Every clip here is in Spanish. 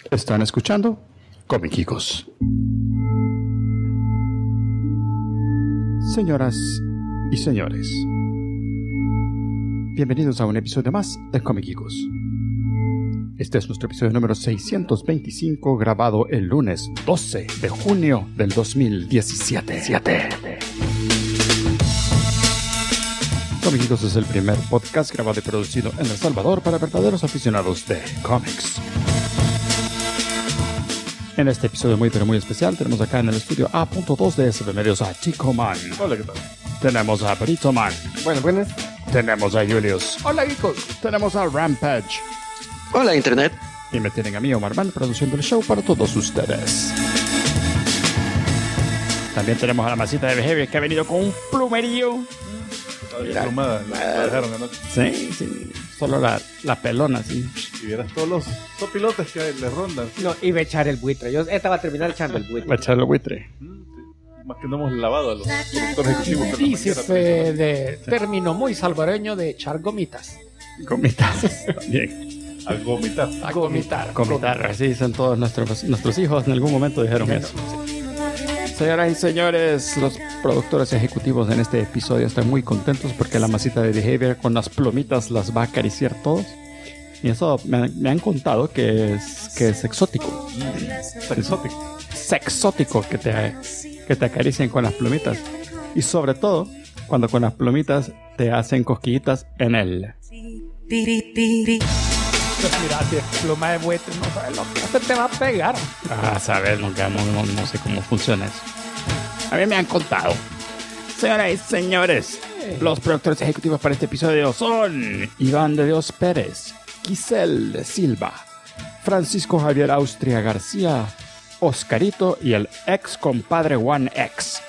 Están escuchando Comiquicos. Señoras y señores, bienvenidos a un episodio más de Comiquicos. Este es nuestro episodio número 625, grabado el lunes 12 de junio del 2017. Comiquicos es el primer podcast grabado y producido en El Salvador para verdaderos aficionados de cómics. En este episodio muy pero muy especial tenemos acá en el estudio A.2 de SB Medios a Chico Man. Hola, ¿qué tal? Tenemos a Brito Man. Buenas. Tenemos a Julius. Hola, geekos. Tenemos a Rampage. Hola, Internet. Y me tienen a mí, Omar Man, produciendo el show para todos ustedes. También tenemos a la masita de Behavior que ha venido con un plumerío. Mira, plumada, la dejaron anoche. Sí. Solo la pelona, sí. Y vieras todos los sopilotes que le rondan. No, iba a echar el buitre. Yo estaba a terminar echando el buitre. Va a echarle buitre. Sí. Más que no hemos lavado a los productores ejecutivos. Y si fue de término muy salvadoreño de echar gomitas. Gomitas. Bien. A gomitar. A gomitar. Gomitar. Así dicen todos nuestros hijos. En algún momento dijeron eso. Señoras y señores, los productores ejecutivos en este episodio están muy contentos porque la masita de Behavior con las plomitas las va a acariciar todos. Y eso me han contado que es exótico. Sexótico que te acaricien con las plomitas. Y sobre todo, cuando con las plomitas te hacen cosquillitas en el... Pues mira, si es pluma de buitre, no sabes lo que se te va a pegar. Ah, sabes, no sé cómo funciona eso. A mí me han contado. Señoras y señores, los productores ejecutivos para este episodio son Iván de Dios Pérez, Giselle de Silva, Francisco Javier Austria García, Oscarito y el ex compadre One X.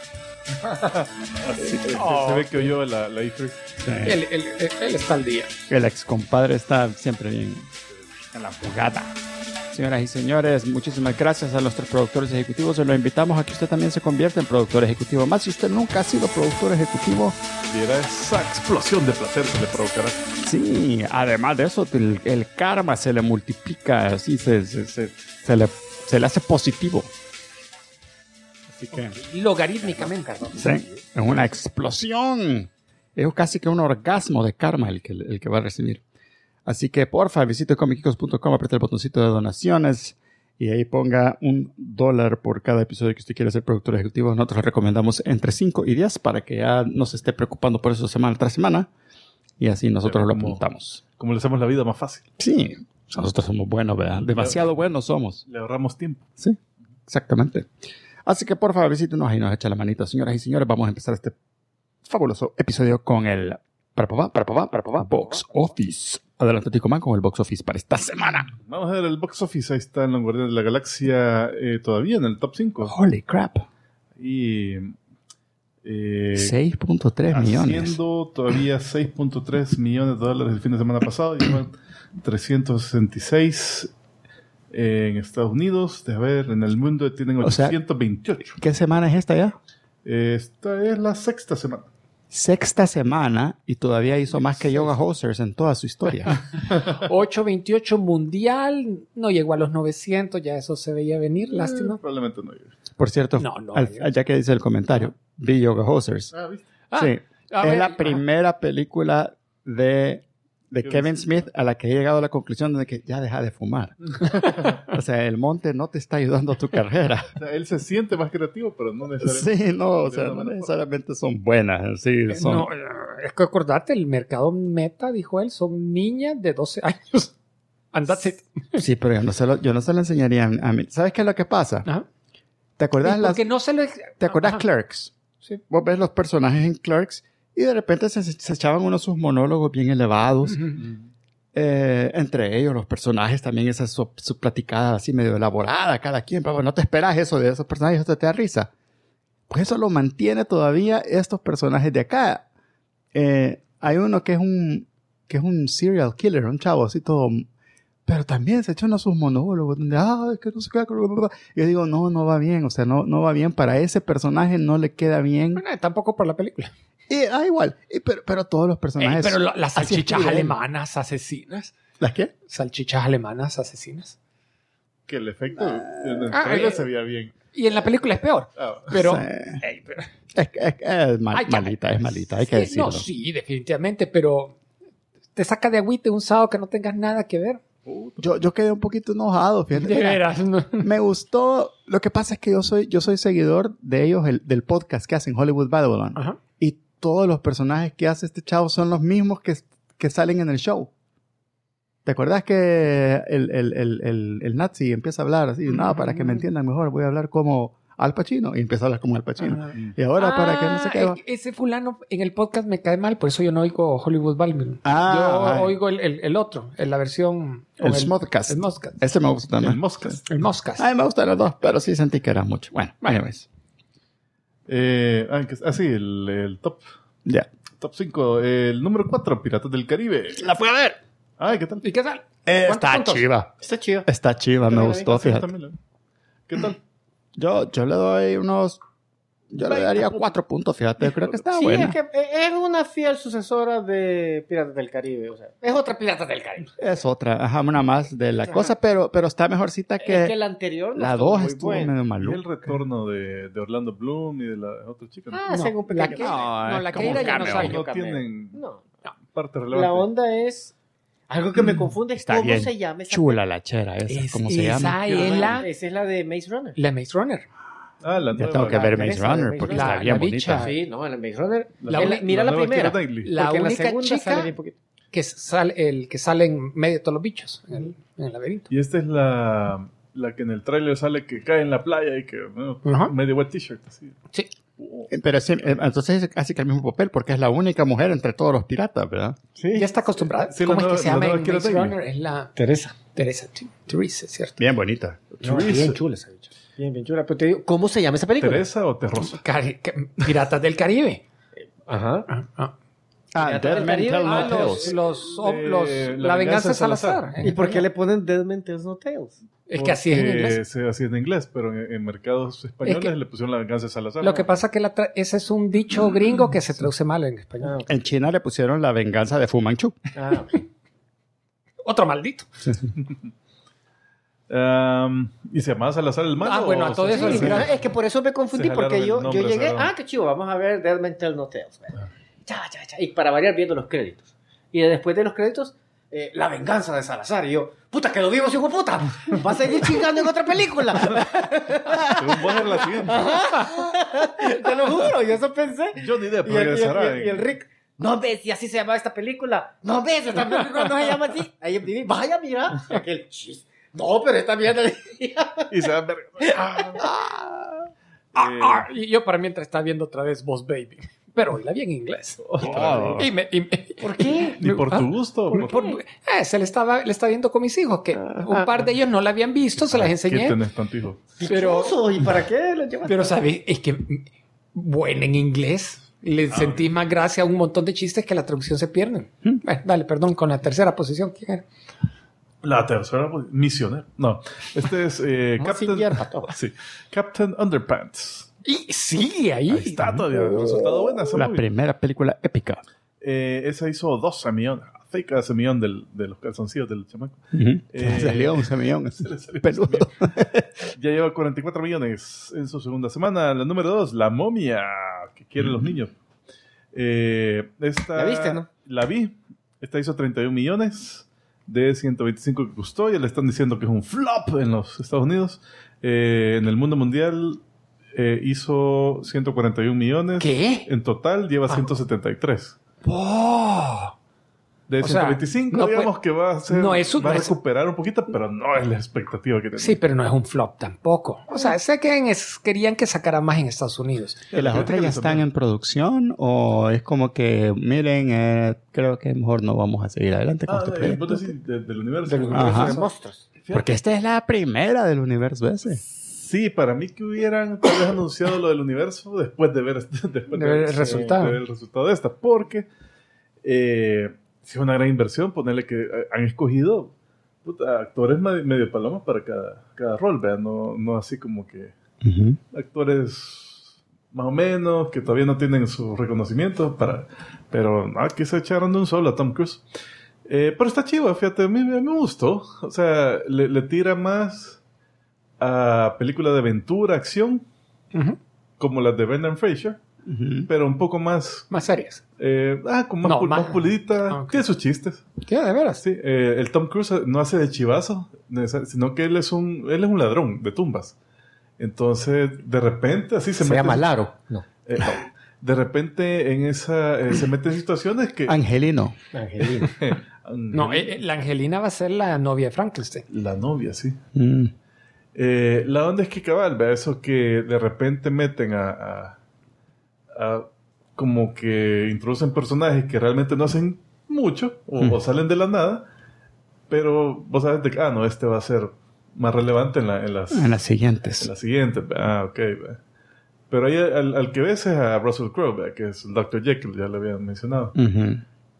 Se ve que oyó la E3. Sí. Él está al día. El ex compadre está siempre bien en la jugada. Señoras y señores, muchísimas gracias a nuestros productores ejecutivos. Se lo invitamos a que usted también se convierta en productor ejecutivo. Más si usted nunca ha sido productor ejecutivo. Viera esa explosión de placer que le provocará. Sí, además de eso, el karma se le multiplica, así se le hace positivo. Así que... Logarítmicamente, ¿no? Sí, es una explosión. Es casi que un orgasmo de karma el que va a recibir. Así que, porfa, visite comiquicos.com, apriete el botoncito de donaciones y ahí ponga $1 por cada episodio que usted quiera ser productor ejecutivo. Nosotros le recomendamos entre 5 y 10 para que ya no se esté preocupando por eso semana tras semana. Y así nosotros lo apuntamos. Como le hacemos la vida más fácil. Sí, nosotros somos buenos, ¿verdad? Demasiado buenos somos. Le ahorramos tiempo. Sí, exactamente. Así que, porfa, visítenos y nos echa la manita. Señoras y señores, vamos a empezar este fabuloso episodio con el Box Office. Adelante, Tico Man, con el Box Office para esta semana. Vamos a ver el Box Office. Ahí está en los Guardianes de la Galaxia todavía en el top 5. Holy crap. Y 6.3 millones. Haciendo todavía $6.3 millones el fin de semana pasado. Llevan 366 en Estados Unidos. De ver, en el mundo tienen 828. ¿Qué semana es esta ya? Esta es la sexta semana. Sexta semana y todavía hizo más que Yoga Hosers en toda su historia. 828 mundial, no llegó a los 900, ya eso se veía venir, lástima. Probablemente no llegue. Por cierto, ya que dice el comentario, vi Yoga Hosers. ¿Viste? Sí, es la primera película de Kevin Smith a la que he llegado a la conclusión de que ya deja de fumar. O sea, el monte no te está ayudando a tu carrera. O sea, él se siente más creativo, pero no necesariamente. Sí, no necesariamente son buenas. Sí, son... No, es que acordate, el mercado meta, dijo él, son niñas de 12 años. And that's it. Sí, pero yo no se lo enseñaría a mí. ¿Sabes qué es lo que pasa? Ajá. ¿Te acuerdas ¿Te acuerdas Ajá. Clerks? Sí. Vos ves los personajes en Clerks y de repente se echaban unos sus monólogos bien elevados. Entre ellos, los personajes también, esa su platicada así medio elaborada, cada quien. Pero no te esperas eso de esos personajes, eso te da risa. Pues eso lo mantiene todavía estos personajes de acá. Hay uno que es un serial killer, un chavo así todo... Pero también se echan a sus monólogos donde, es que no sé qué. Y yo digo, no va bien. O sea, no va bien. Para ese personaje no le queda bien. Bueno, tampoco para la película. Igual. Pero todos los personajes... pero las salchichas alemanas asesinas. ¿Las qué? Salchichas alemanas asesinas. que el efecto en el trailer se veía bien. Y en la película es peor. Pero... Sí. Es malita, hay que decirlo. No, sí, definitivamente, pero te saca de agüite un sábado que no tengas nada que ver. Yo quedé un poquito enojado, fíjate. De veras, no. Me gustó. Lo que pasa es que yo soy seguidor de ellos, del podcast que hacen Hollywood Babylon. Ajá. Y todos los personajes que hace este chavo son los mismos que salen en el show. ¿Te acuerdas que el nazi empieza a hablar así? No, para que me entiendan mejor, voy a hablar como Al Pacino. Y empieza a hablar como Al Pacino. Y ahora para que no se quede... Ese fulano en el podcast me cae mal, por eso yo no oigo Hollywood Babylon. Yo oigo el otro, en la versión... El Smodcast. El Smodcast. Ese me gusta también. El Moscas. El Moscas. A mí me gustan los dos, pero sí sentí que era mucho. Bueno, anyways. Sí, el top. Ya. Top 5. El número 4, Piratas del Caribe. La fui a ver. Ay, ¿qué tal? ¿Y qué tal? Está chiva. Está chido. Está chiva, me gustó, fíjate. ¿Qué tal? Yo le doy unos... Yo le daría 4 puntos, fíjate. Yo creo que está Sí, buena. es que es una fiel sucesora de Piratas del Caribe. O sea, es otra Piratas del Caribe. Es otra, una más de la cosa, pero está mejorcita que... Es que la anterior no la estuvo 2 muy estuvo buena. medio ¿Y maluca. el retorno de Orlando Bloom y de la otra chica? Ah, No, según la pequeño. que- No, la es que como era un ya no cameo. sale. no cameo. tienen No. parte relevante. La onda es... Algo que me confunde es Está cómo bien se llama esa chula la chera esa, ¿cómo se llama? película. Esa es la de Maze Runner. La Maze Runner. Ah, la Ya nueva. tengo que ver Maze Teresa de Runner Maze porque Runner. está bien La bonita. bicha. Sí, no, en la Maze Runner. La- Mira la nueva primera. Keira Knightley. La porque en única segunda chica sale bien poquito. que sale, el que sale en medio de todos los bichos en el laberinto. Y esta es la que en el tráiler sale que cae en la playa y que Ajá. medio wet t-shirt así. Sí. Pero sí, entonces es casi que el mismo papel porque es la única mujer entre todos los piratas, ¿verdad? Ya está acostumbrada. Sí, ¿Cómo la es que se llama nueva en Keira Maze Knightley. Runner? Es la Teresa. Teresa, es cierto. Bien bonita. No, bien chula esa bicha. Bien chula. Pero te digo, ¿cómo se llama esa película? ¿Teresa o Terrosa? Piratas del Caribe. Ajá. Ah, Dead del Men Caribe. Tell No Ah, Tales. la venganza de Salazar. ¿Y por qué le ponen Dead Men Tell No Tales? Es que así es en Porque inglés. se hacía en inglés, pero en mercados españoles Es que- le pusieron la venganza de Salazar. Lo que pasa es que ese es un dicho gringo que se traduce mal en español. En China le pusieron la venganza de Fu Manchu. Ok. Otro maldito. ¿Y se llamaba Salazar el malo? Ah, bueno, a o todo se- eso Sí, sí, mira, es que por eso me confundí, Se porque jalaron yo el nombre, llegué, se jalaron. qué chido, vamos a ver Dead Men Tell No Tales. Y para variar viendo los créditos. Y después de los créditos, la venganza de Salazar. Y yo, puta, que lo vimos, hijo de puta. Va a seguir chingando en otra película. Según vos era la siguiente. Te lo juro, yo eso pensé. Johnny Depp Y el, regresará. y el Rick, no ves si así se llama esta película. No ves, esta película no se llama así. Ahí yo dije, vaya, mira. Y aquel, chis. No, pero esta mierda. Y se va a ver. Y yo para mientras está viendo otra vez Boss Baby. Pero oíla bien en inglés. ¿Por qué? Ni por tu gusto. Se le estaba viendo con mis hijos, que un par de ellos no la habían visto, se las ¿Qué enseñé. tenés tanto hijo? Pero, ¿Y para qué lo llevas? pero ¿sabes? Es que bueno en inglés. Le sentí más gracia a un montón de chistes que la traducción se pierden. Bueno, dale, perdón, con la tercera posición. ¿Quién era? La tercera, misionero. No, este es sí, Captain Underpants. Y sigue ahí. Ahí está todavía. El resultado bueno. esa La movie. primera película épica. Esa hizo 12 millones. Cerca de millón de los calzoncillos del chamaco. Salió un semillón. Salió Peludo. Ya lleva 44 millones en su segunda semana. La número 2, La momia, que quieren los niños. ¿La viste, no? La vi. Esta hizo 31 millones de 125 que costó. Ya le están diciendo que es un flop en los Estados Unidos. En el mundo mundial hizo 141 millones. ¿Qué? En total lleva 173. ¡Oh! De O sea, 125, no digamos puede- que va a ser, no es un- va a no es- recuperar un poquito, pero no es la expectativa que tenía. Sí, pero no es un flop tampoco. O sea, sé que querían que sacara más en Estados Unidos. ¿Y las otras ya están en producción o es como que, miren, creo que mejor no vamos a seguir adelante con este proyecto? vos decís del universo. Ajá. De monstruos. Porque esta es la primera del universo ese. Sí, para mí que hubieran tal vez anunciado lo del universo después de ver, ver el resultado. de ver el resultado de esta, porque si es una gran inversión ponerle que han escogido actores medio palomas para cada rol, ¿verdad? No así como que actores más o menos que todavía no tienen su reconocimiento pero aquí se echaron de un solo a Tom Cruise. Pero está chido, fíjate, a mí me gustó. O sea, le tira más a películas de aventura, acción, Ujú. como las de Brendan Fraser, pero un poco más... Más serias. con más, No, más más- pulidita. ok. Tiene sus chistes. ¿Qué? ¿De veras? Sí, el Tom Cruise no hace de chivazo, sino que él es un ladrón de tumbas. Entonces, de repente, así se Se mete... llama Laro. No. no. De repente, en esa... se mete en situaciones que... Angelino. Angelina. No, la Angelina va a ser la novia de Frankenstein. La novia, sí. Mm. La onda es que cabal, vea eso que de repente meten a como que introducen personajes que realmente no hacen mucho o salen de la nada, pero vos sabes de que, no, este va a ser más relevante en las En las siguientes. siguientes. Ok. Vea. Pero ahí al que ves es a Russell Crowe, vea, que es el Dr. Jekyll, ya lo habían mencionado. Ujú.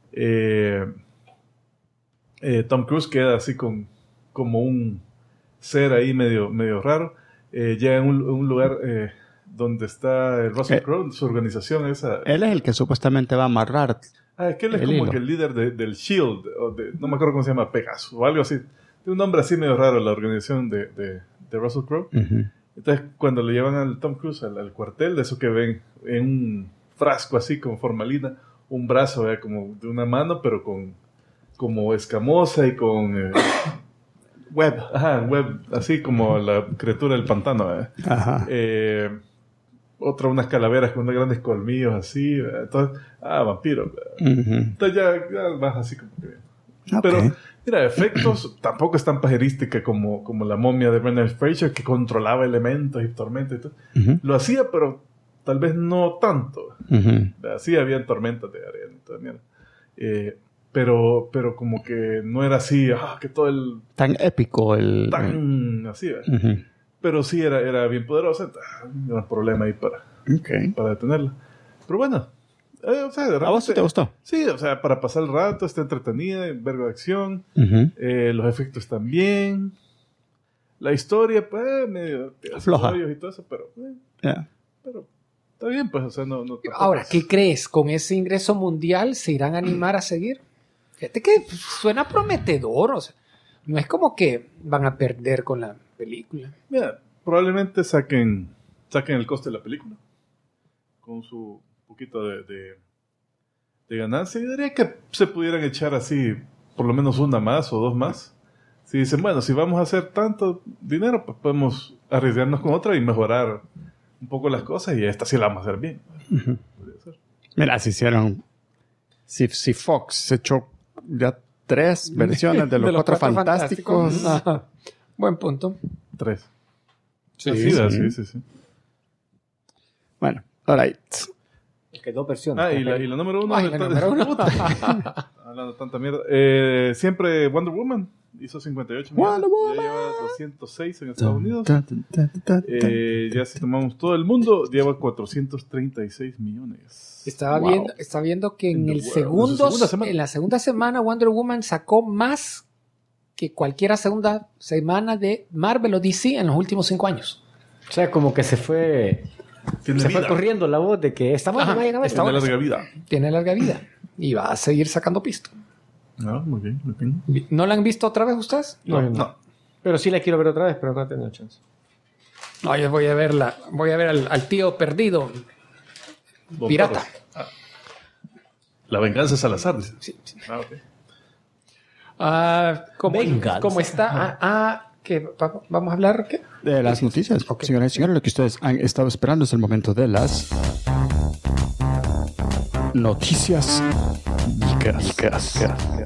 Tom Cruise queda así como un ser ahí medio raro. Llega en un lugar donde está el Russell Crowe, su organización esa. Él es el que supuestamente va a amarrar. Es que él es el como hilo. que el líder del SHIELD, no me acuerdo cómo se llama, Pegasus, o algo así. Tiene un nombre así medio raro, la organización de Russell Crowe. Ujú. Entonces, cuando le llevan al Tom Cruise al cuartel, de eso que ven en un frasco así con formalina, un brazo, ¿verdad? Como de una mano, pero como escamosa y con web. Ajá, web, así como la criatura del pantano, ¿verdad? Ajá. Otra, unas calaveras con unos grandes colmillos así, ¿verdad? Entonces, vampiro, ¿verdad? Ujú. Entonces ya vas así como que... Ok. Pero, mira, efectos tampoco es tan pajerística como la momia de Brendan Fraser, que controlaba elementos y tormentas y todo. Ujú. Lo hacía, pero tal vez no tanto. Ujú. Sí, habían tormentas de arena y toda mierda. Pero como que no era así, que todo el... Tan épico el... tan así, ¿verdad? Ujú. Pero sí era bien poderosa. No hay problema ahí Ok. para detenerla. Pero bueno, o sea, de ¿A vos sí te gustó? Sí, o sea, para pasar el rato, está entretenida, vergo de acción. Ujú. Los efectos también. La historia, pues, medio Floja. rollos y todo eso, pero Ya. está bien, pues, o sea, no tampoco Ahora, es- ¿qué crees? ¿Con ese ingreso mundial se irán a animar a seguir? Fíjate que suena prometedor. O sea, no es como que van a perder con la película. Mira, probablemente saquen el coste de la película con su poquito de ganancia. Y diría que se pudieran echar así por lo menos una más o dos más. Si dicen, bueno, si vamos a hacer tanto dinero, pues podemos arriesgarnos con otra y mejorar un poco las cosas y esta sí la vamos a hacer bien. Podría ser. Mira, si hicieron... Si Fox se echó ya 3 versiones de los Cuatro Fantásticos... Ajá. Buen punto. 3. Sí, Así, sí. sí. Bueno, alright. Es que 2 versiones. Y la número uno. Ay, la número uno. Hablando de tanta mierda. Siempre Wonder Woman hizo 58 millones. Wonder Woman. Ya lleva 206 en Estados Unidos. Ta, ta, ta, ta, ta. Ya si tomamos todo el mundo, lleva 436 millones. Estaba Wow. viendo que In en the el world. segundo, En su segunda semana. en la segunda semana Wonder Woman sacó más que cualquier segunda semana de Marvel o DC en los últimos 5 años. O sea, como que se fue Tiene vida. corriendo la voz de que esta buena Ajá, va a llegar a está Tiene bueno. larga vida. Tiene larga vida y va a seguir sacando pisto. Muy bien, muy bien. ¿No la han visto otra vez ustedes? No. Pero sí la quiero ver otra vez, pero no he tenido chance. No, yo voy a verla. Voy a ver al tío perdido. Don Pirata. Torres. La venganza es Salazar, dice. Sí, sí. Ok. ¿Cómo está? Vamos a hablar. ¿Qué? De las noticias. Señoras y señores, lo que ustedes han estado esperando es el momento de las noticias geekas.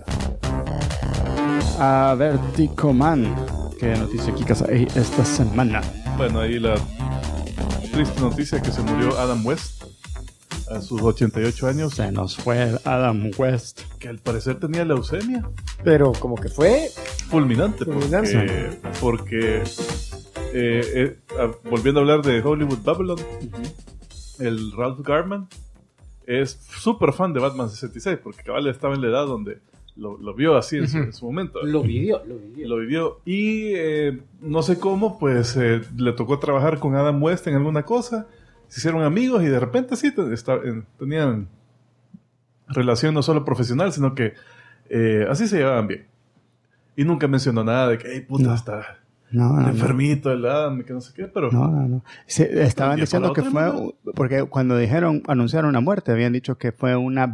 A ver, Tico Man, ¿qué noticia geekas hay esta semana? Bueno, ahí la triste noticia que se murió Adam West a sus 88 años, Se nos fue Adam West. que al parecer tenía leucemia Pero como que fue... fulminante, Fulminante. porque volviendo a hablar de Hollywood Babylon, el Ralph Garman es súper fan de Batman 66, porque cabal estaba en la edad donde lo vio así en su momento. Lo vivió. Lo vivió y no sé cómo, pues le tocó trabajar con Adam West en alguna cosa, se hicieron amigos y de repente sí tenían relación no solo profesional, sino que así se llevaban bien. Y nunca mencionó nada de que, hey, puta, No. No. enfermito, el Adam, que no sé qué, pero... No. Sí, estaban Pero diciendo que para fue... Porque cuando anunciaron una muerte, habían dicho que fue una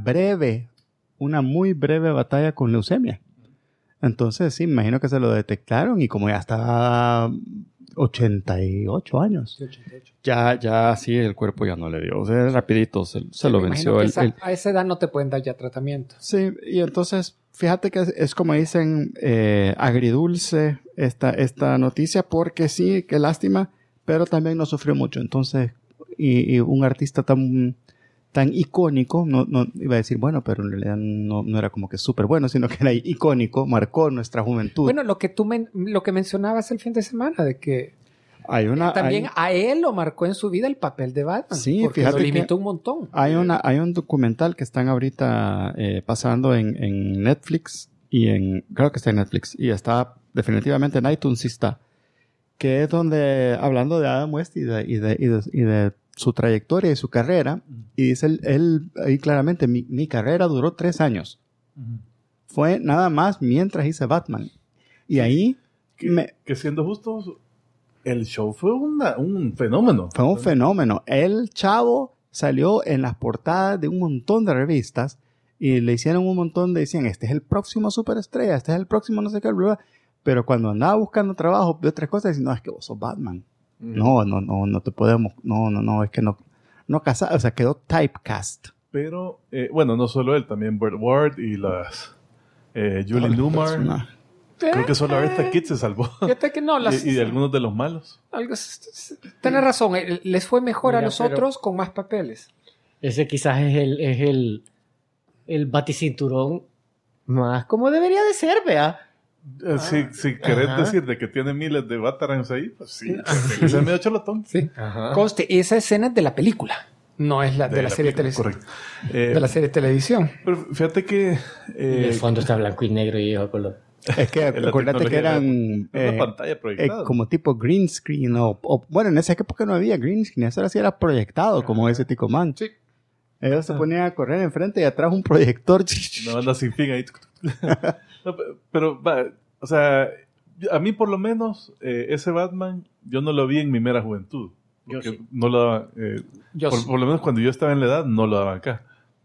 muy breve batalla con leucemia. Entonces, sí, me imagino que se lo detectaron y como ya estaba 88 años. 88. Ya sí, el cuerpo ya no le dio. O sea, rapidito se lo Me venció. imagino que a esa edad no te pueden dar ya tratamiento. Sí, y entonces, fíjate que es como dicen, agridulce esta noticia, porque sí, qué lástima, pero también no sufrió mucho. Entonces, y un artista tan icónico, no iba a decir bueno, pero en realidad no era como que súper bueno, sino que era icónico, marcó nuestra juventud. Bueno, lo que mencionabas el fin de semana, de que también a él lo marcó en su vida el papel de Batman. Sí, porque fíjate lo limitó un montón. Hay un documental que están ahorita pasando en Netflix, creo que está en Netflix, y está definitivamente en iTunes, sí está, que es donde, hablando de Adam West y de su trayectoria y su carrera, y dice él ahí claramente, mi carrera duró 3 años. Fue nada más mientras hice Batman. Y ahí... Que siendo justos, el show fue un fenómeno. Fue un fenómeno. El chavo salió en las portadas de un montón de revistas y le hicieron un montón decían, este es el próximo superestrella, este es el próximo no sé qué, bla, bla. Pero cuando andaba buscando trabajo de otras cosas, decían, no, es que vos sos Batman. No te podemos, es que no casar, o sea, quedó typecast. Pero, bueno, no solo él, también Burt Ward y las Julie Newmar. Creo que solo Eartha Kitt se salvó. Fíjate que no, y de algunos de los malos. Tienes razón, les fue mejor a Mira, los otros con más papeles. Ese quizás es el baticinturón más como debería de ser, vea. Si querés decir de que tiene miles de Batarangs ahí, pues sí, que sea medio cholotón. Sí. Conste, esa escena es de la película, no es de la serie de televisión. Correcto. De la serie de televisión. Pero fíjate que... En el fondo está blanco y negro y yo color. Es que acuérdate que eran una pantalla proyectada. como tipo green screen o bueno, en esa época no había green screen, eso sí era proyectado como ese Tico Man. Sí. Ellos se ponían a correr enfrente y atrás un proyector. No, anda sin fin ahí. No, pero, o sea, a mí por lo menos ese Batman yo no lo vi en mi mera juventud. Porque Sí. no lo daban, por lo menos cuando yo estaba en la edad, no lo daban acá.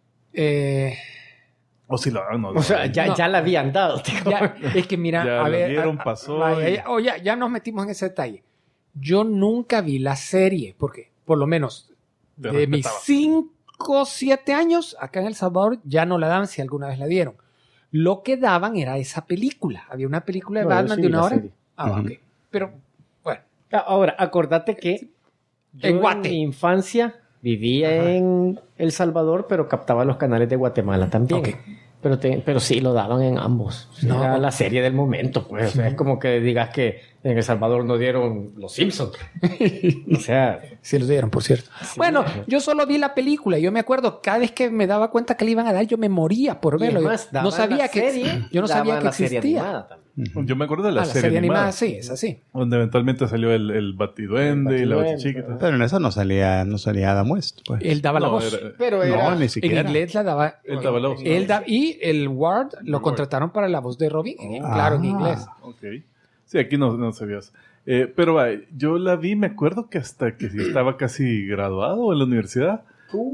O si lo daban, no lo O sea, daban. ya la habían dado. Ya, es que mira, Ya a lo ver, dieron, pasó vaya, y- ya nos metimos en ese detalle. Yo nunca vi la serie, porque por lo menos Te de mis respetaba. 5, 7 años acá en El Salvador ya no la daban, si alguna vez la dieron. Lo que daban era esa película. Había una película de No, yo Batman sí de vi una la hora. serie. Ok. Pero, bueno. Ahora, acordate que yo En Guate. mi infancia vivía en El Salvador, pero captaba los canales de Guatemala también. Ok. Pero sí lo daban en ambos. No. Era la serie del momento, pues. O sea, es como que digas que en El Salvador no dieron Los Simpsons. O sea, Sí los dieron, por cierto. Bueno, yo solo vi la película. Yo me acuerdo, cada vez que me daba cuenta que le iban a dar, yo me moría por y verlo. es más, Yo daban no sabía la que serie, yo no sabía daban que la serie existía. animada también. Yo me acuerdo de la, La serie animada, sí, es así. donde eventualmente salió el Batiduende y la Batiduende, Batichiquita. Pero en eso no salía Adam West, pues. Él daba la No, voz. Pero No, era... ni En siquiera. inglés la daba. Él daba la voz. Y el Ward lo contrataron para la voz de Robin. Claro, en inglés. Ok. Sí, aquí no sabías. Pero yo la vi, me acuerdo que hasta que estaba casi graduado en la universidad.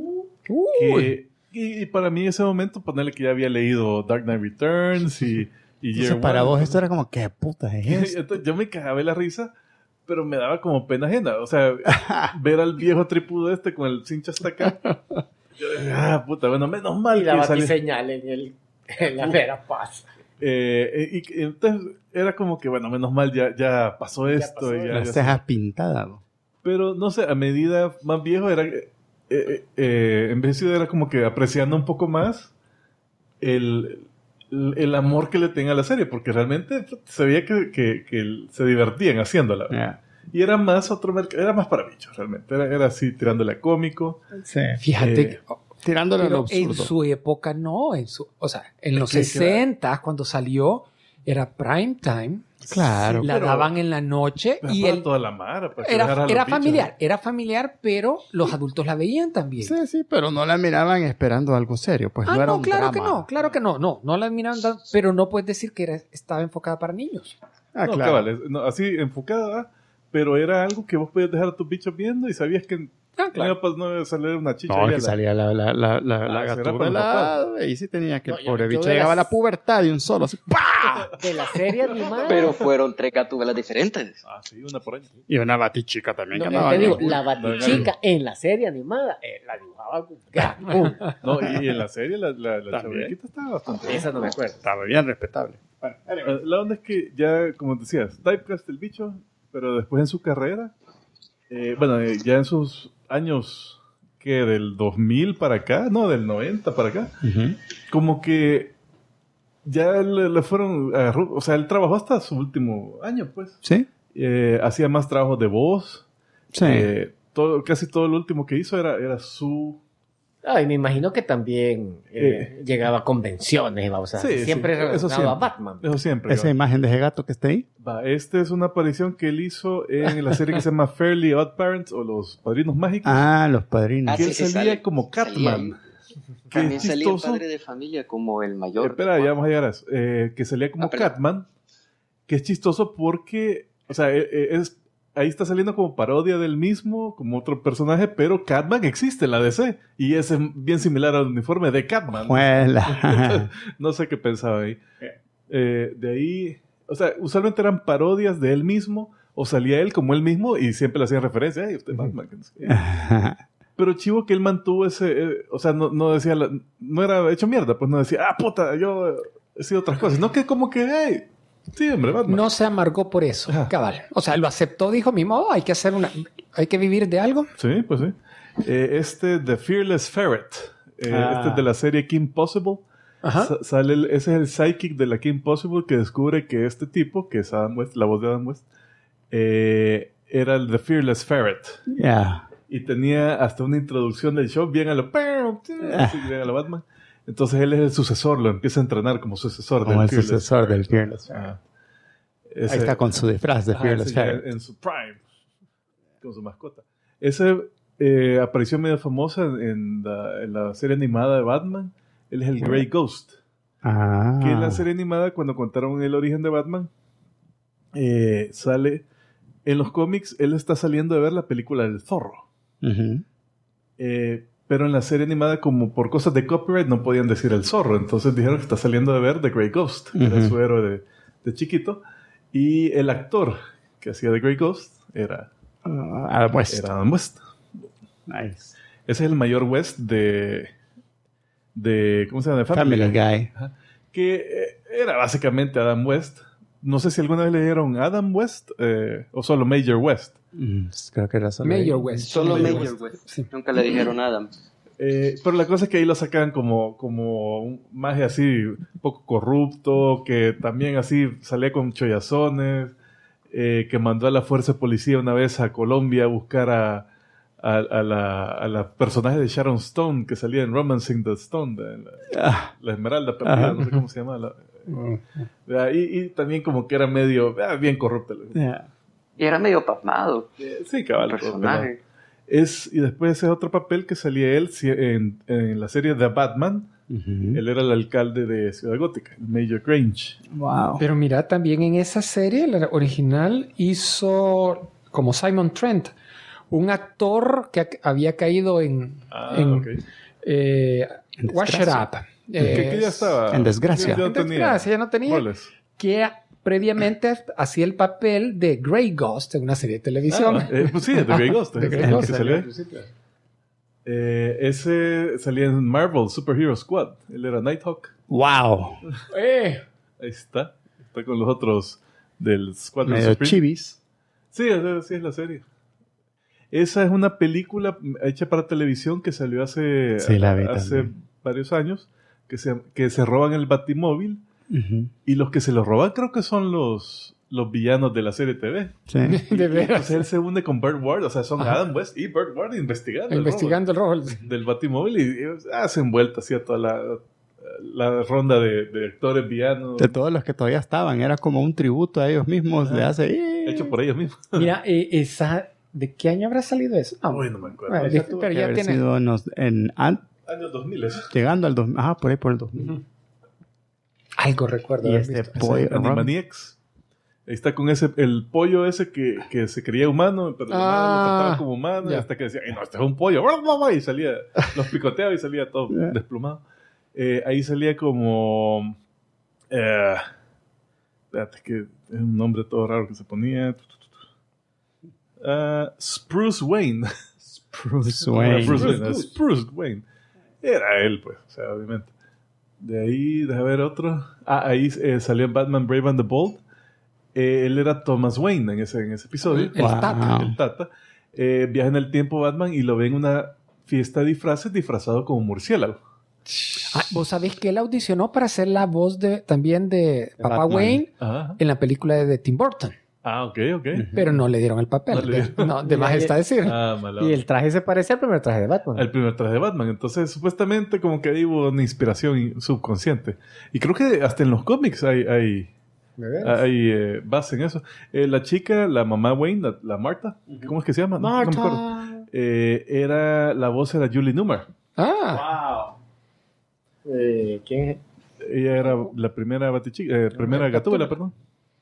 Y para mí en ese momento, ponerle que ya había leído Dark Knight Returns y Entonces, Year para One. vos esto era como, ¿qué puta es esto? Entonces, yo me cagaba de la risa, pero me daba como pena ajena. O sea, ver al viejo tripudo este con el cincho hasta acá. Yo dije, puta, bueno, menos mal Y la que salió. batiseñal en la vera paz. Y entonces era como que, bueno, menos mal ya pasó esto. pasó y ya- Las ya cejas pintadas. ¿no? Pero no sé, a medida más viejo era envejecido era como que apreciando un poco más el amor que le tenía a la serie, porque realmente se veía que se divertían haciéndola. Yeah. Y era más era más para bichos realmente, era así tirándole a cómico. Sí. Fíjate, Tirándole a lo pero en absurdo. su época no. O sea, en los que- 60, cuando salió, era prime time. Claro. La pero- daban en la noche Pero y para toda la mara, para que dejara a los era bichos. familiar. Era familiar, pero los adultos la veían también. Sí, pero no la miraban esperando algo serio. Pues no era un claro drama. que no, claro que no. No la miraban, pero no puedes decir que estaba enfocada para niños. Ah, no, claro. cabal, no, así enfocada, pero era algo que vos podías dejar a tus bichos viendo y sabías que claro. no iba a salir una chicha. No, ahí que a la- salía la será gatúbela. para los papás. Ahí sí tenía que No, el yo- pobre yo bicho de llegaba a las- la pubertad de un solo. Así, ¡pah! De la serie animada. Pero fueron 3 gatúbelas diferentes. Ah, sí, una por año. Y una batichica también. No, que yo andaba te digo, bien. la Batichica en la serie animada la dibujaba con gran punta. No, y en la serie la También. chamaquita estaba bastante bien. Esa no me acuerdo. Estaba bien respetable. Bueno, La onda es que ya, como decías, typecast el bicho, pero después en su carrera, ya en sus años que del 2000 para acá, no, del 90 para acá, como que ya le fueron, o sea, él trabajó hasta su último año, pues. ¿Sí? Hacía más trabajos de voz. Sí. Casi todo lo último que hizo era su... Ay, me imagino que también llegaba a convenciones, o sea, Sí, siempre sí, eso relacionado a siempre. Batman. Eso siempre. Esa imagen de ese gato que está ahí. Esta es una aparición que él hizo en la serie que se llama Fairly Odd Parents o Los Padrinos Mágicos. Ah, los padrinos. que sí, él sí, salía sale. como Catman. Salía Que También es salía el chistoso. padre de familia como el mayor. Espera, ya vamos a llegar a eso. Que salía como perdón. Catman. Que es chistoso porque, o sea, ahí está saliendo como parodia del mismo, como otro personaje, pero Catman existe en la DC. Y es bien similar al uniforme de Catman. Juela. No sé qué pensaba ahí. De ahí, o sea, usualmente eran parodias de él mismo, o salía él como él mismo y siempre le hacían referencia. Ay, usted es Batman. que no sé qué". Pero chivo que él mantuvo ese, o sea, no decía, no era hecho mierda, pues no decía, ah, puta, yo he sido otras cosas. No que como que, hey, sí, hombre, Batman. No se amargó por eso, Ajá. cabal. O sea, lo aceptó, dijo, mi modo, hay que vivir de algo. Sí, pues sí. The Fearless Ferret. Este es de la serie Kim Possible. Ajá. Ese es el psychic de la Kim Possible que descubre que este tipo, que es Adam West, la voz de Adam West, era el The Fearless Ferret. Ya. Y tenía hasta una introducción del show bien a lo, así, bien a lo Batman. Entonces él es el sucesor, lo empieza a entrenar como sucesor Como el Fearless sucesor Ferret. del Fearless. Ajá. Ahí está con su disfraz de Ajá, Fearless sí, Ferret. en su prime, con su mascota. Esa aparición medio famosa en la serie animada de Batman. Él es el Grey Ghost. Ah. Que en la serie animada, cuando contaron el origen de Batman, sale en los cómics, él está saliendo de ver la película del Zorro. Ujú. Pero en la serie animada, como por cosas de copyright, no podían decir el zorro. Entonces dijeron que está saliendo de ver The Grey Ghost, que era Ujú. su héroe de chiquito. Y el actor que hacía The Grey Ghost era Adam West. Adam West. Nice. Ese es el mayor West de ¿cómo se llama? De Family Guy. Ajá. Que era básicamente Adam West. No sé si alguna vez le dieron Adam West o solo Major West. Creo que era solo Major ahí. West. Solo Major Major West. West. Sí. Nunca le dijeron Adam. Pero la cosa es que ahí lo sacan como un maje así, un poco corrupto, que también así salía con chollazones, que mandó a la fuerza de policía una vez a Colombia a buscar a la personaje de Sharon Stone que salía en Romancing the Stone, la Esmeralda perdida, Ajá. no sé cómo se llama. Y también como que era medio bien corrupto. Yeah. Y era medio pasmado Sí, el cabal. personaje. Y después ese otro papel que salía él en la serie The Batman. Ujú. Él era el alcalde de Ciudad Gótica, el Major Grange. Wow. Pero mira, también en esa serie, la original, hizo como Simon Trent, un actor que había caído en Ok. Wash It desgracia. Up. Que ya estaba. en desgracia. Ya En desgracia, ya no tenía. roles. Que previamente hacía el papel de Grey Ghost en una serie de televisión. Pues sí, The Grey Ghost. The Grey el Ghost, que salió salió al ahí. principio. Ese salía en Marvel Superhero Squad. Él era Nighthawk. Wow. Ahí está. Está con los otros del Squad Medio chivis. Sí, sí es la serie. Esa es una película hecha para televisión que salió hace Sí, la vi también. varios años. Que se roban el Batimóvil. Ujú. Y los que se lo roban creo que son los villanos de la serie TV. Sí. De veras. Entonces él se une con Burt Ward, o sea, son Adam West y Burt Ward investigando. Investigando el rol. el robo del Batimóvil y hacen vuelta así a toda la ronda de actores villanos De todos los que todavía estaban. Era como un tributo a ellos mismos de hace... hecho por ellos mismos. Mira, ¿de qué año habrá salido eso? No, Uy, no me acuerdo. bueno, Esa tuvo pero que ya haber tiene... sido Años 2000 eso. llegando al 2000. Ajá, por ahí por el 2000. Algo recuerdo. Y haber este visto. pollo... Animaniacs. Ahí está con el pollo ese que se creía humano, pero la madre lo trataba como humano, y hasta que decía, no, este es un pollo, y salía, los picoteaba y salía todo desplumado. Ahí salía como... espérate, que es un nombre todo raro que se ponía. Spruce Wayne. Spruce Wayne. Spruce Wayne. Era él, pues, o sea, obviamente. De ahí, déjame ver otro. Ahí salió en Batman Brave and the Bold. Él era Thomas Wayne en ese episodio. El Tata. El Tata. Viaja en el tiempo Batman y lo ve en una fiesta de disfraces disfrazado como murciélago. Vos sabés que él audicionó para hacer la voz también de Papá Batman. Wayne Ajá. en la película de Tim Burton. Ok. Pero no le dieron el papel. No le dieron. No, de más está decir. Mala. Y el traje se parece al primer traje de Batman. El primer traje de Batman. Entonces, supuestamente, como que ahí hubo una inspiración subconsciente. Y creo que hasta en los cómics hay base en eso. La chica, la mamá Wayne, la Martha, ¿cómo es que se llama? No me acuerdo. La voz era Julie Newmar. Ah, Wow. ¿Quién es? Ella era la primera Batichica, primera Gatúbela, perdón.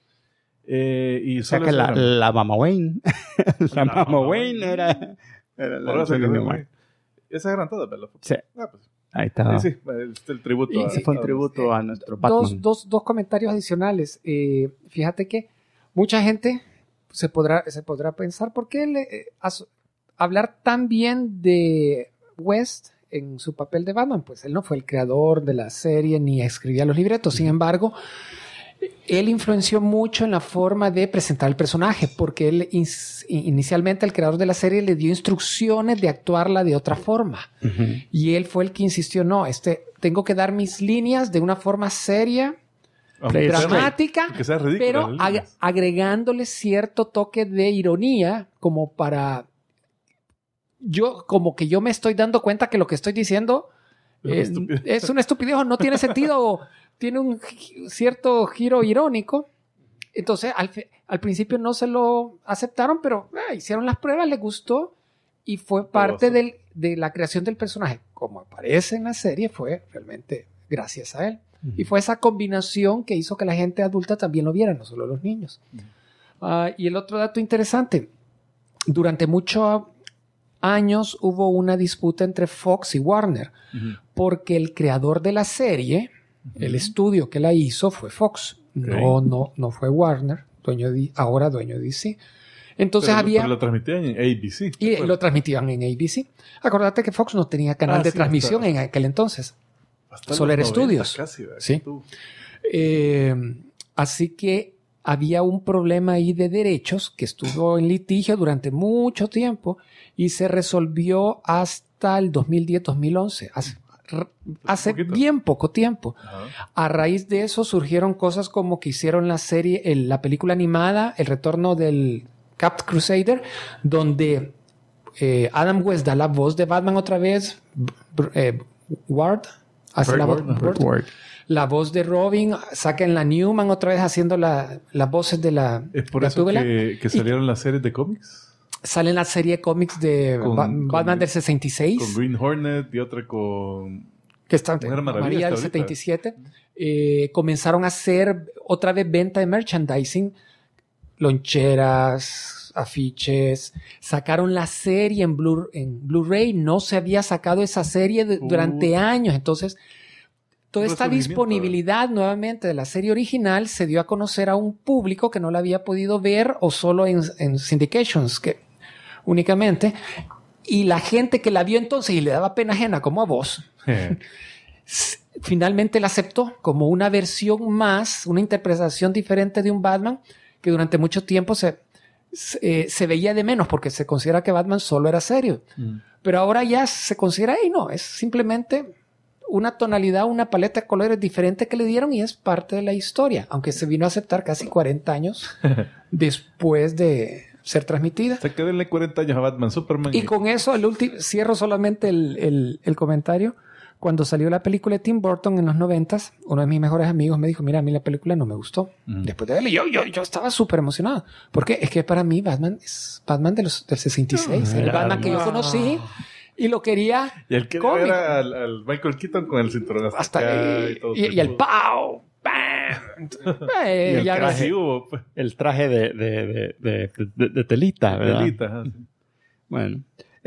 Y O sea solo que esa era- la mamá Wayne. la mamá mamá Wayne era la Por eso que Julie era Newmar. Wayne. Esas eran todas, ¿verdad? Sí. Pues, Ahí está. sí, el tributo. Y- Ese fue un tributo a nuestro Batman. dos comentarios adicionales. Fíjate que mucha gente se podrá pensar por qué hablar tan bien de West en su papel de Batman. Pues él no fue el creador de la serie ni escribía los libretos. Sin embargo, él influenció mucho en la forma de presentar el personaje, porque él inicialmente, el creador de la serie, le dio instrucciones de actuarla de otra forma. Y él fue el que insistió, no, tengo que dar mis líneas de una forma seria, Aunque sea- dramática, que sea ridícula, pero las líneas. agregándole cierto toque de ironía, como para... Como que yo me estoy dando cuenta que lo que estoy diciendo es una estupidez o no tiene sentido o tiene un cierto giro irónico. Entonces, al principio no se lo aceptaron, pero hicieron las pruebas, les gustó y fue parte de la creación del personaje. Como aparece en la serie, fue realmente gracias a él. Y fue esa combinación que hizo que la gente adulta también lo viera, no solo los niños. Y el otro dato interesante, durante muchos años hubo una disputa entre Fox y Warner, porque el creador de la serie, el estudio que la hizo fue Fox, no fue Warner, ahora dueño de DC. Entonces pero lo transmitían en ABC. Y lo transmitían en ABC. Acordate que Fox no tenía canal de transmisión en aquel entonces. Hasta Solo los era 90 estudios. Casi, ¿verdad? Sí. Tú. Así que había un problema ahí de derechos que estuvo en litigio durante mucho tiempo y se resolvió hasta el 2010-2011, hace poquito. bien poco tiempo. Ajá. A raíz de eso surgieron cosas como que hicieron la serie, la película animada, El retorno del Caped Crusader, donde Adam West da la voz de Batman otra vez, Ward hace Burt la voz, Ward, Burt. Ward. La voz de Robin, sacan la Newman otra vez haciendo las voces de la Es por eso Gatúbela. que salieron las series de cómics. Sale en la serie de cómics de Batman del 66, Con Green Hornet y otra con... que está Mujer Maravilla María del hasta ahorita. 77. Comenzaron a hacer otra vez venta de merchandising, loncheras, afiches. Sacaron la serie en Blu-ray. No se había sacado esa serie durante años. Entonces, toda esta Resurgimiento. disponibilidad nuevamente de la serie original se dio a conocer a un público que no la había podido ver o solo en syndications, que únicamente. Y la gente que la vio entonces y le daba pena ajena, como a vos, finalmente la aceptó como una versión más, una interpretación diferente de un Batman que durante mucho tiempo se veía de menos porque se considera que Batman solo era serio. Pero ahora ya se considera, no, es simplemente una tonalidad, una paleta de colores diferente que le dieron y es parte de la historia, aunque se vino a aceptar casi 40 años después de ser transmitida. Se quedenle 40 años a Batman, Superman. Y con eso, cierro solamente el comentario. Cuando salió la película de Tim Burton en los 90s, uno de mis mejores amigos me dijo, mira, a mí la película no me gustó. Después de verla, yo estaba súper emocionado. Porque es que para mí Batman es Batman del 66. El Batman que yo conocí y lo quería Y el que cómico. era al Michael Keaton con el cinturón hasta acá y todo. y el ¡pau! ¡Bam! Y el ya traje. ves. Sí hubo, pues. El traje de telita, ¿verdad? Telitas, así. Bueno.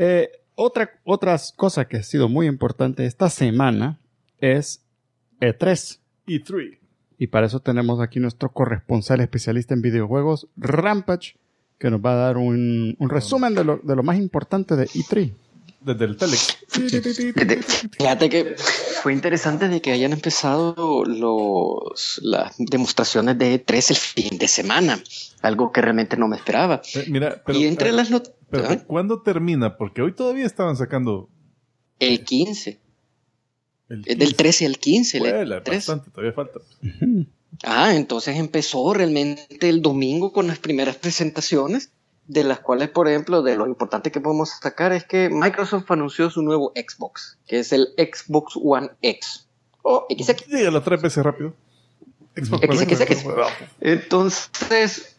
Otras cosas que ha sido muy importante esta semana es E3. E3. Y para eso tenemos aquí nuestro corresponsal especialista en videojuegos, Rampage, que nos va a dar un resumen de lo más importante de E3. Desde el Telex. Fíjate que fue interesante de que hayan empezado las demostraciones de E3 el fin de semana, algo que realmente no me esperaba. Mira, pero, Y entre las noticias, pero ¿cuándo termina? Porque hoy todavía estaban sacando el 15, el es del 13 al 15, el Huela, E3. bastante, todavía falta. Entonces empezó realmente el domingo con las primeras presentaciones, de las cuales, por ejemplo, de lo importante que podemos sacar es que Microsoft anunció su nuevo Xbox, que es el Xbox One X o XX. Dígalo 3 veces rápido. XX. Entonces,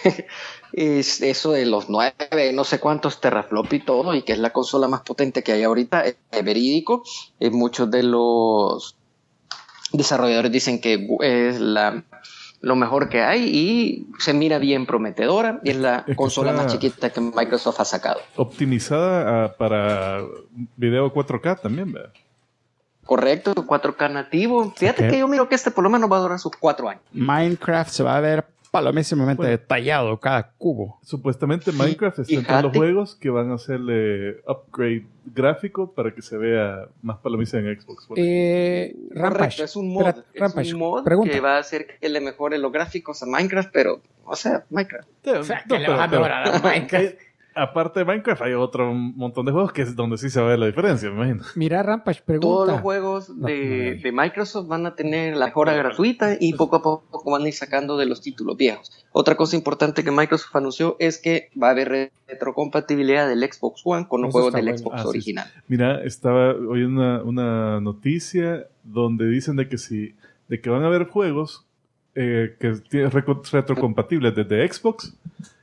es eso de los 9, no sé cuántos teraflop y todo, y que es la consola más potente que hay ahorita, es verídico. Muchos de los desarrolladores dicen que es lo mejor que hay y se mira bien prometedora, y es la consola más chiquita que Microsoft ha sacado. Optimizada para video 4K también, ¿verdad? Correcto, 4K nativo. Fíjate que yo miro que por lo menos va a durar sus 4 años. Minecraft se va a ver palomísimamente Bueno. detallado cada cubo. Supuestamente Minecraft está entre los juegos que van a hacerle upgrade gráfico para que se vea más palomiza en Xbox. Rampage. Correcto, es un mod. Espera, Rampage, es un mod pregunta. que va a hacer que le mejore los gráficos a Minecraft, pero, o sea, Minecraft. ¿Qué le vas a mejorar a Minecraft? Aparte de Minecraft hay otro montón de juegos que es donde sí se va a ver la diferencia, me imagino. Mira, Rampage, pregunta. Todos los juegos de Microsoft van a tener la mejora gratuita y poco a poco van a ir sacando de los títulos viejos. Otra cosa importante que Microsoft anunció es que va a haber retrocompatibilidad del Xbox One con los Eso juegos está del bueno. Xbox Sí. original. Mira, estaba oyendo una noticia donde dicen de que van a haber juegos que tienen retrocompatibles desde Xbox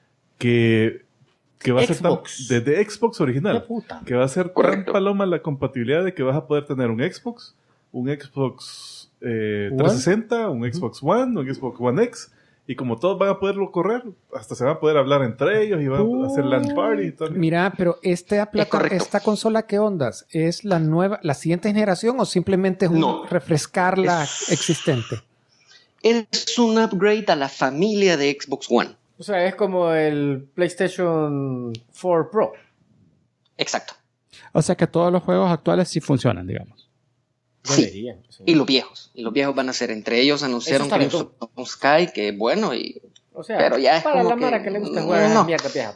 que va a ser Xbox. desde Xbox original. ¡Qué puta! Que va a ser tan Correcto. paloma la compatibilidad de que vas a poder tener un Xbox 360, un Xbox One, un Xbox One X, y como todos van a poderlo correr, hasta se van a poder hablar entre ellos y van a hacer LAN party y todo. Mira, pero correcto. esta consola, ¿qué ondas? ¿Es la siguiente generación o simplemente es No. refrescar la Es- existente? Es un upgrade a la familia de Xbox One. O sea, es como el PlayStation 4 Pro. Exacto. O sea que todos los juegos actuales sí funcionan, digamos. Sí. Deberían. Sí. Y los viejos. Y los viejos van a ser entre ellos. Anunciaron Eso que está un Sky, que bueno, y O sea, pero ya es para como la que- mara que le gusta jugar a no. la mierda vieja.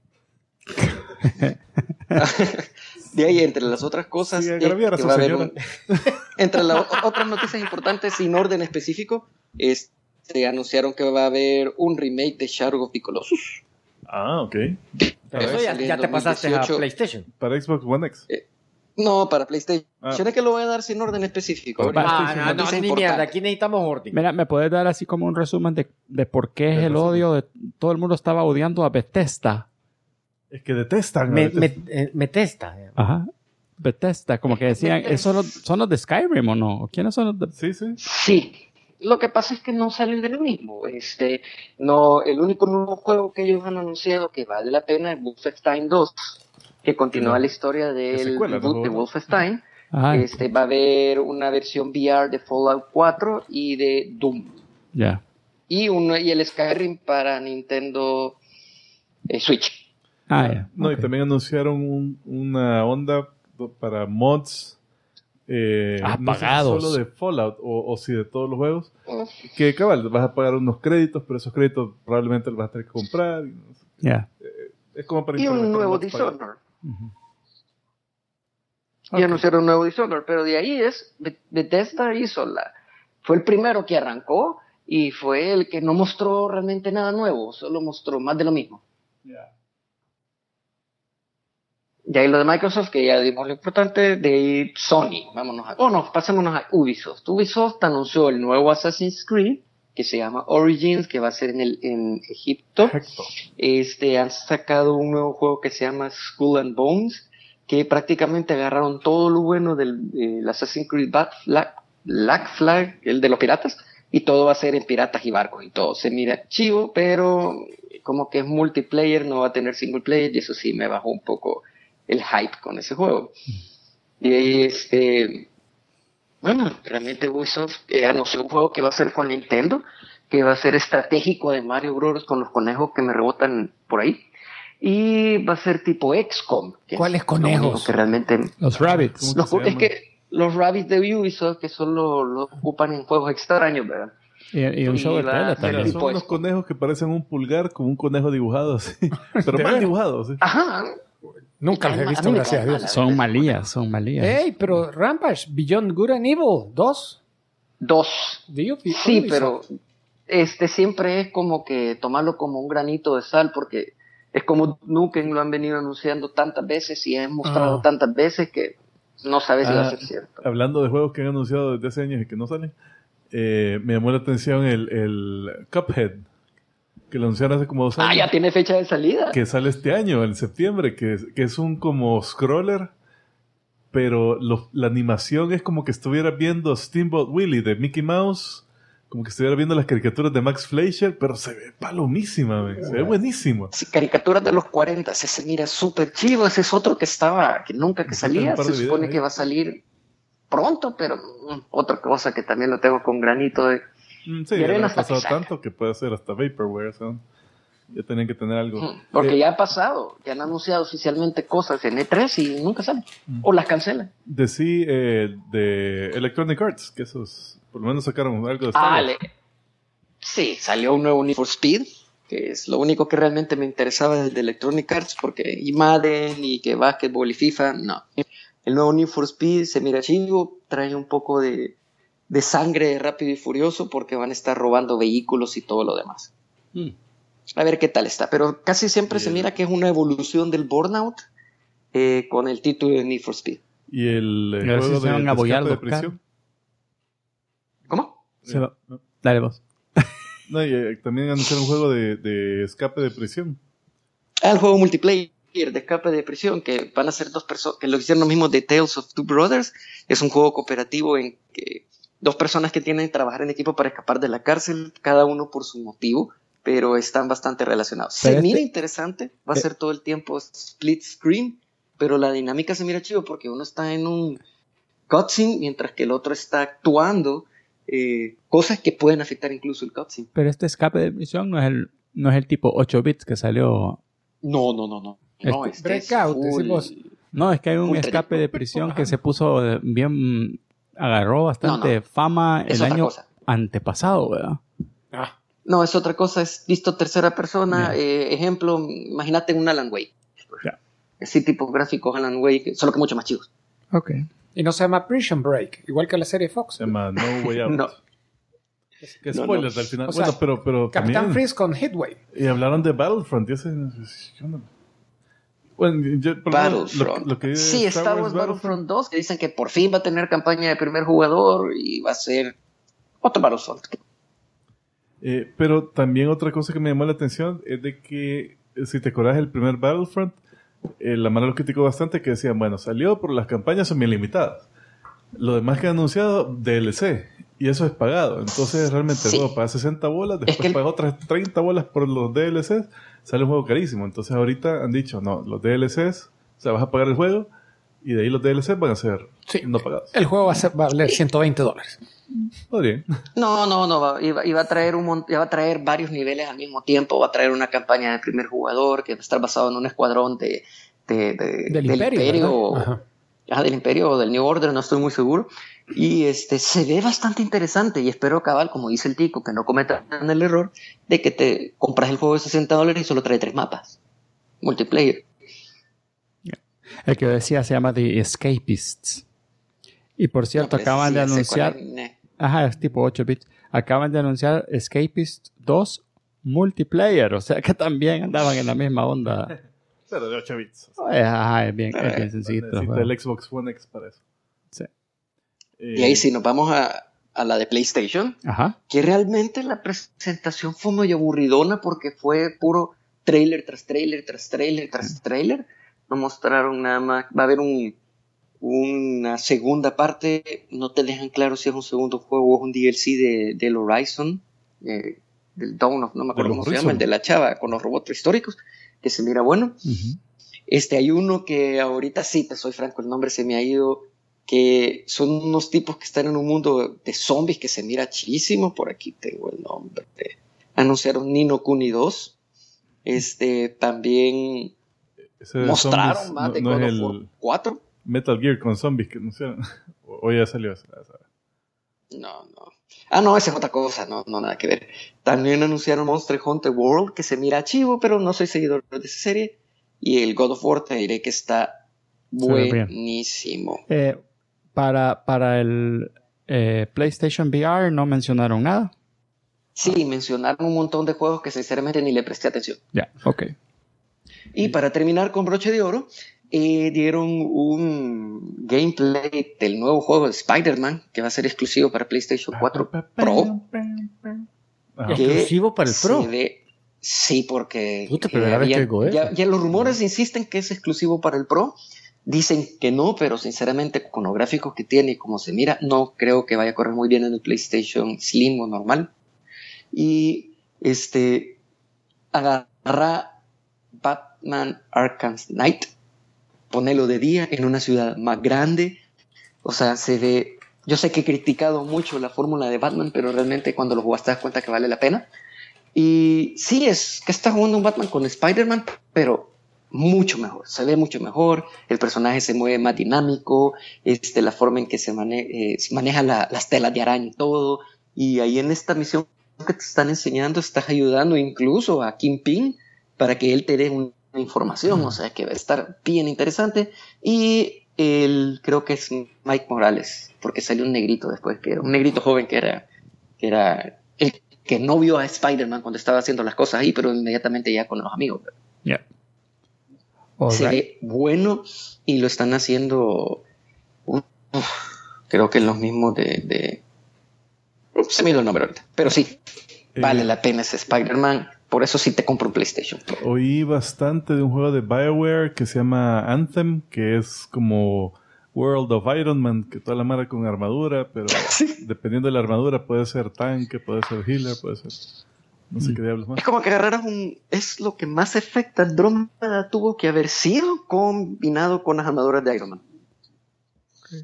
de ahí entre las otras cosas Sí, es agraviar a que su va a haber señora. entre las otras noticias importantes sin orden específico, anunciaron que va a haber un remake de Shadow of the Colossus. Ah, ok. Pero eso va a ya, salir ya en te pasaste a 2018. PlayStation. Para Xbox One X. No, para PlayStation. Ah. Es que lo voy a dar sin orden específico. Para Ahorita PlayStation. No, noticia ni importante. mierda. Aquí necesitamos orden. Mira, ¿me puedes dar así como un resumen de por qué es El el resumen. odio de todo el mundo estaba odiando a Bethesda? Es que detestan. Me testa. Ajá. Bethesda, como que decían, ¿esos son los de Skyrim o no? ¿Quiénes son los de...? Sí, sí. Sí, lo que pasa es que no salen de lo mismo. No, el único nuevo juego que ellos han anunciado que vale la pena es Wolfenstein 2, que continúa la historia es del secuela, reboot ¿no? de Wolfenstein. Ajá, Va a haber una versión VR de Fallout 4 y de Doom. ya. Y el Skyrim para Nintendo Switch. Ah, ya. No, ok. y también anunciaron una onda para mods. No sé si Apagados. solo de Fallout o si de todos los juegos. Que cabal, vas a pagar unos créditos, pero esos créditos probablemente los vas a tener que comprar. Y no sé. Ya. Es como para Y un implementar nuevo mods pagados. Dishonored. Ujú. Y anunciaron un nuevo Dishonored, pero de ahí Bethesda fue el primero que arrancó y fue el que no mostró realmente nada nuevo, solo mostró más de lo mismo. Y ahí lo de Microsoft, que ya dimos lo importante, de ahí Sony, pasémonos a Ubisoft. Ubisoft anunció el nuevo Assassin's Creed, que se llama Origins, que va a ser en Egipto. Perfecto. Han sacado un nuevo juego que se llama Skull and Bones, que prácticamente agarraron todo lo bueno del Assassin's Creed Black Flag, el de los piratas, Y todo va a ser en piratas y barcos y todo. Se mira chivo, pero como que es multiplayer, no va a tener single player, y eso sí me bajó un poco el hype con ese juego. Y bueno, realmente Ubisoft anunció un juego que va a ser con Nintendo, que va a ser estratégico de Mario Bros. Con los conejos que me rebotan por ahí. Y va a ser tipo XCOM. ¿Cuáles conejos? Que realmente... Los rabbits. Es que los rabbits de Ubisoft, que solo lo ocupan en juegos extraños, ¿verdad? Y un show de tele también. Son unos conejos que parecen un pulgar con un conejo dibujado así. Pero mal dibujado, sí. Ajá. Nunca los he visto, gracias a Dios. Son malías. Ey, pero Rampage, Beyond Good and Evil 2. Sí, pero siempre es como que tomarlo como un granito de sal, porque es como Nukem lo han venido anunciando tantas veces y han mostrado tantas veces que no sabes si va a ser cierto. Hablando de juegos que han anunciado desde hace años y que no salen, me llamó la atención el Cuphead, que lo anunciaron hace como 2 años. Ya tiene fecha de salida. Que sale este año, en septiembre, que es un como scroller, pero la animación es como que estuviera viendo Steamboat Willie de Mickey Mouse, como que estuviera viendo las caricaturas de Max Fleischer, pero se ve palomísima, se ve buenísimo. Sí, caricaturas de los 40, se mira súper chivo. Ese es otro que nunca salía, se supone que va a salir pronto, pero otra cosa que también lo tengo con granito de... Sí, ya le ha pasado tanto que puede ser hasta Vaporware, ¿sabes? Ya tienen que tener algo. Porque ya ha pasado, ya han anunciado oficialmente cosas en E3 y nunca salen, o las cancelan. De Electronic Arts, que esos por lo menos sacaron algo de Star Wars. Sí, salió un nuevo Need for Speed, que es lo único que realmente me interesaba de Electronic Arts, porque y Madden, y que Basketball y FIFA, no. El nuevo Need for Speed se mira chivo, trae un poco de sangre de Rápido y Furioso, porque van a estar robando vehículos y todo lo demás. A ver qué tal está, pero casi siempre se mira que es una evolución del Burnout con el título de Need for Speed. ¿Y el juego de escape de prisión? ¿Cómo? Dale vos. No, y también anunciaron un juego de escape de prisión. El juego multiplayer de escape de prisión, que van a ser 2 personas, que lo hicieron lo mismo de Tales of Two Brothers. Es un juego cooperativo en que 2 personas que tienen que trabajar en equipo para escapar de la cárcel, cada uno por su motivo, pero están bastante relacionados. Se mira interesante, va a ser todo el tiempo split screen, pero la dinámica se mira chido porque uno está en un cutscene mientras que el otro está actuando cosas que pueden afectar incluso el cutscene. Pero este escape de prisión no es el tipo 8 bits que salió. No. Breakout, decimos. No, es que hay un escape de prisión que se puso bien, agarró bastante fama el año antepasado, ¿verdad? No, es otra cosa, es visto tercera persona. Ejemplo, imagínate un Alan Wake. Ese tipo gráfico Alan Wake, solo que mucho más chicos. Ok. Y no se llama Prison Break, igual que la serie Fox. Se llama No Way Out. No. Que spoilers al final. O sea, bueno, pero Capitán también, Freeze con Hitway. Y hablaron de Battlefront. Y ese, ¿qué onda? Bueno, Battlefront. Lo que sí, Star Wars Battlefront 2, que dicen que por fin va a tener campaña de primer jugador y va a ser otro Battlefront. Pero también otra cosa que me llamó la atención es de que, si te acuerdas del primer Battlefront, la mano lo criticó bastante, que decían, bueno, salió, pero las campañas son bien limitadas. Lo demás que han anunciado, DLC. Y eso es pagado. Entonces, realmente, el juego paga 60 bolas, después paga otras 30 bolas por los DLCs, sale un juego carísimo. Entonces, ahorita han dicho, no, los DLCs, o sea, vas a pagar el juego, y de ahí los DLCs van a ser no pagados. El juego va a valer $120. Podría. No, y va a traer varios niveles al mismo tiempo. Va a traer una campaña de primer jugador que va a estar basado en un escuadrón del Imperio. Del Imperio o del New Order, no estoy muy seguro. Y se ve bastante interesante, y espero, cabal, como dice el Tico, que no cometan el error de que te compras el juego de $60 y solo trae 3 mapas multiplayer. El que decía se llama The Escapists. Y por cierto, acaban de anunciar... es tipo 8 bits. Acaban de anunciar Escapist 2 multiplayer, o sea que también andaban en la misma onda. Pero de 8 bits. Es bien sencillo. Necesita el Xbox One X para eso. Sí. Y ahí sí, nos vamos a la de PlayStation. Que realmente la presentación fue muy aburridona porque fue puro trailer tras trailer tras trailer tras trailer. No mostraron nada más. Va a haber un una segunda parte. No te dejan claro si es un segundo juego o es un DLC del Horizon, del Dawn of, no me acuerdo cómo se llama, el de la chava con los robots históricos, que se mira bueno. Hay uno que ahorita sí, te soy franco, el nombre se me ha ido, que son unos tipos que están en un mundo de zombies que se mira chidísimo. Por aquí tengo el nombre. Anunciaron Ni no Kuni 2. También mostraron zombies, más de God of War 4. Metal Gear con zombies que anunciaron. O ya salió. No. No, esa es otra cosa, no nada que ver. También anunciaron Monster Hunter World, que se mira chivo, pero no soy seguidor de esa serie. Y el God of War te diré que está buenísimo. Para el PlayStation VR no mencionaron nada. Sí, mencionaron un montón de juegos que sinceramente ni le presté atención. Ya, ok. Y para terminar con broche de oro, dieron un gameplay del nuevo juego de Spider-Man que va a ser exclusivo para PlayStation 4 Pro. ¿Exclusivo para el Pro? Sí, porque ya los rumores insisten que es exclusivo para el Pro. Dicen que no, pero sinceramente con los gráficos que tiene y como se mira, no creo que vaya a correr muy bien en el PlayStation Slim o normal. Y agarra Batman Arkham Knight, ponelo de día en una ciudad más grande. O sea, se ve. Yo sé que he criticado mucho la fórmula de Batman, pero realmente cuando lo jugaste te das cuenta que vale la pena. Y sí, es que está jugando un Batman con Spider-Man, pero mucho mejor, se ve mucho mejor, el personaje se mueve más dinámico, la forma en que se maneja las telas de araña y todo. Y ahí en esta misión que te están enseñando, estás ayudando incluso a Kingpin para que él te dé una información, o sea que va a estar bien interesante. Y creo que es Mike Morales, porque salió un negrito después, que era un negrito joven que era el que no vio a Spider-Man cuando estaba haciendo las cosas ahí, pero inmediatamente ya con los amigos. Yeah. Se ve bueno y lo están haciendo creo que los mismos de se me dio el nombre ahorita, pero sí vale la pena ese Spider-Man, por eso sí te compro un PlayStation Pro. Oí bastante de un juego de BioWare que se llama Anthem, que es como World of Iron Man, que toda la mara con armadura, pero dependiendo de la armadura puede ser tanque, puede ser healer, puede ser no sé qué diablos más. Es como que agarraras es lo que más efecto Andrómeda tuvo que haber sido combinado con las armaduras de Iron Man. Okay.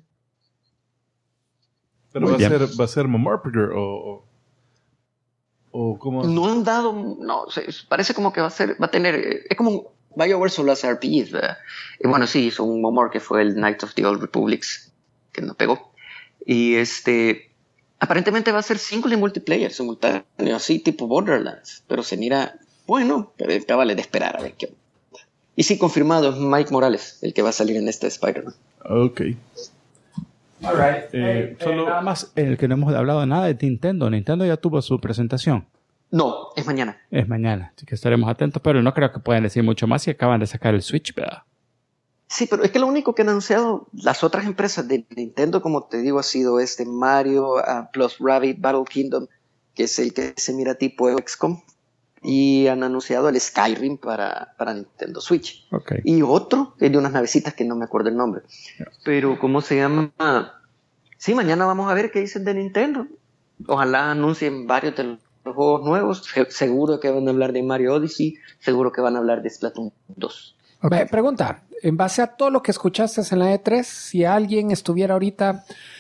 Pero va a ser Mamorpger o cómo. No han dado, parece como que va a tener, es como BioWare solo hace RPGs, ¿verdad? Y bueno, sí, hizo un Momor que fue el Knights of the Old Republics, que no pegó. Y aparentemente va a ser single y multiplayer simultáneo, así tipo Borderlands, pero se mira bueno, pero vale de esperar a ver qué. Y sí, confirmado, es Mike Morales el que va a salir en este Spider-Man. Ok. All right. Nada más, el que no hemos hablado nada de Nintendo. Nintendo ya tuvo su presentación. No, es mañana. Es mañana, así que estaremos atentos, pero no creo que puedan decir mucho más si acaban de sacar el Switch, ¿verdad? Sí, pero es que lo único que han anunciado las otras empresas de Nintendo, como te digo, ha sido Mario plus Rabbids Battle Kingdom, que es el que se mira tipo XCOM, y han anunciado el Skyrim para Nintendo Switch. Okay. Y otro, que es de unas navecitas que no me acuerdo el nombre. Yeah. Pero, ¿cómo se llama? Sí, mañana vamos a ver qué dicen de Nintendo. Ojalá anuncien varios de los juegos nuevos. Seguro que van a hablar de Mario Odyssey, seguro que van a hablar de Splatoon 2. Okay. Pregunta, en base a todo lo que escuchaste en la E3, si alguien estuviera ahorita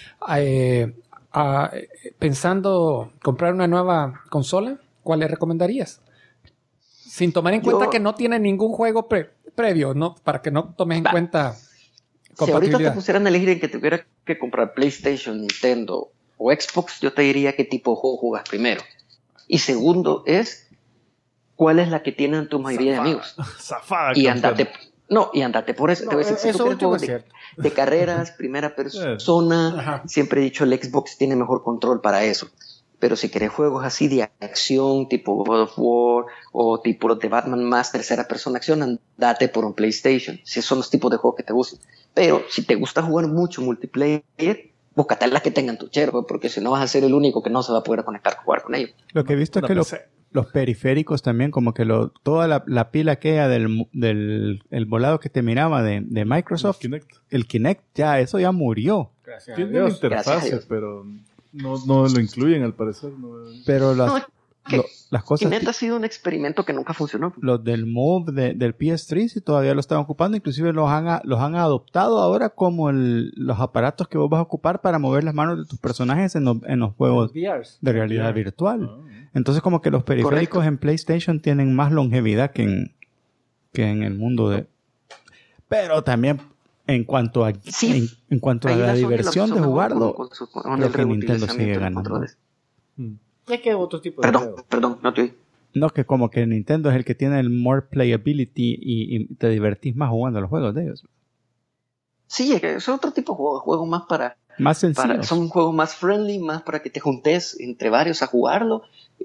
pensando comprar una nueva consola, ¿cuál le recomendarías? Sin tomar en cuenta que no tiene ningún juego previo, ¿no? Para que no tomes en cuenta si ahorita te pusieran a elegir en que tuviera que comprar PlayStation, Nintendo o Xbox, yo te diría qué tipo de juego jugas primero. Y segundo es ¿cuál es la que tienen tu mayoría de amigos? Zafada, y andate por eso. Te voy a decir, si tú quieres juegos de carreras, primera persona, siempre he dicho el Xbox tiene mejor control para eso. Pero si querés juegos así de acción, tipo God of War o tipo de Batman más tercera persona acción, andate por un PlayStation. Si esos son los tipos de juegos que te gustan. Pero si te gusta jugar mucho multiplayer, búscate las que tengan tu chero, porque si no vas a ser el único que no se va a poder conectar a jugar con ellos. Lo que he visto es que los periféricos también, como que toda la pila aquella del el volado que te miraba de Microsoft, el Kinect, eso ya murió. Gracias Tiene una interfase, pero no lo incluyen al parecer. Pero las cosas... Kinect ha sido un experimento que nunca funcionó. Los del Move del PS3 sí todavía lo están ocupando, inclusive los han adoptado ahora como los aparatos que vos vas a ocupar para mover las manos de tus personajes en los juegos de realidad virtual. Entonces como que los periféricos en PlayStation tienen más longevidad que en el mundo de... Pero también en cuanto a en cuanto a la diversión de jugarlo, creo que Nintendo sigue ganando. Es que otro tipo de juego. Perdón, no te oí. No, que como que Nintendo es el que tiene el more playability y te divertís más jugando los juegos de ellos. Sí, es que es otro tipo de juegos más más sencillos. Son juegos más friendly, más para que te juntes entre varios a jugarlo,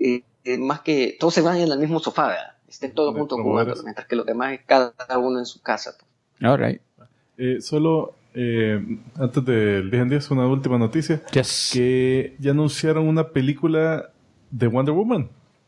más que todos se vayan al mismo sofá, ¿verdad? Estén todos juntos jugando, mientras que los demás cada uno en su casa. All right. Solo antes del 10 en 10, una última noticia. Yes. Que ya anunciaron una película de Wonder Woman.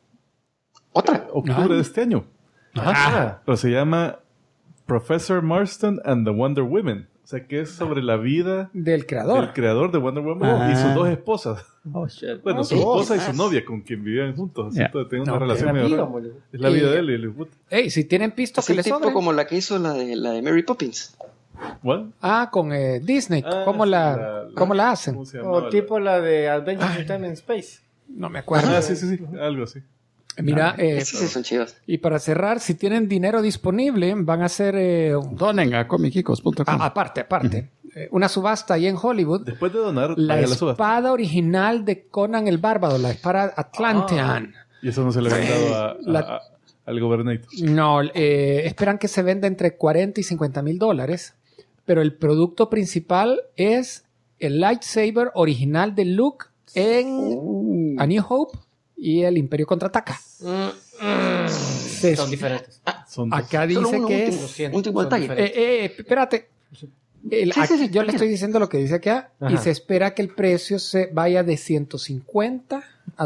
¿Otra? Octubre de este año. Pero se llama Professor Marston and the Wonder Women. O sea, que es sobre la vida del creador de Wonder Woman y sus dos esposas. Oh, shit. Bueno, su esposa y su novia, con quien vivían juntos. Entonces, tienen una relación medio rara. Es la vida de él y el puto. Ey, si tienen pisto así que les sobre. Como la que hizo la de Mary Poppins. ¿What? Con Disney. ¿Cómo la hacen? O tipo la de Adventure in Time and Space. No me acuerdo. Sí. Algo así. Mira, sí son chivas. Y para cerrar, si tienen dinero disponible, van a hacer... donen a comicicos.com. Aparte. Una subasta ahí en Hollywood. Después de donar, la espada original de Conan el Bárbaro, la espada Atlantean. Y eso no se le habían dado al Gobernator. No, esperan que se venda entre $40 y $50,000. Pero el producto principal es el lightsaber original de Luke en A New Hope y el Imperio Contraataca. Son diferentes. Acá dice que es... Último detalle. Espérate. Yo le estoy diciendo lo que dice acá. Y se espera que el precio se vaya de $150 a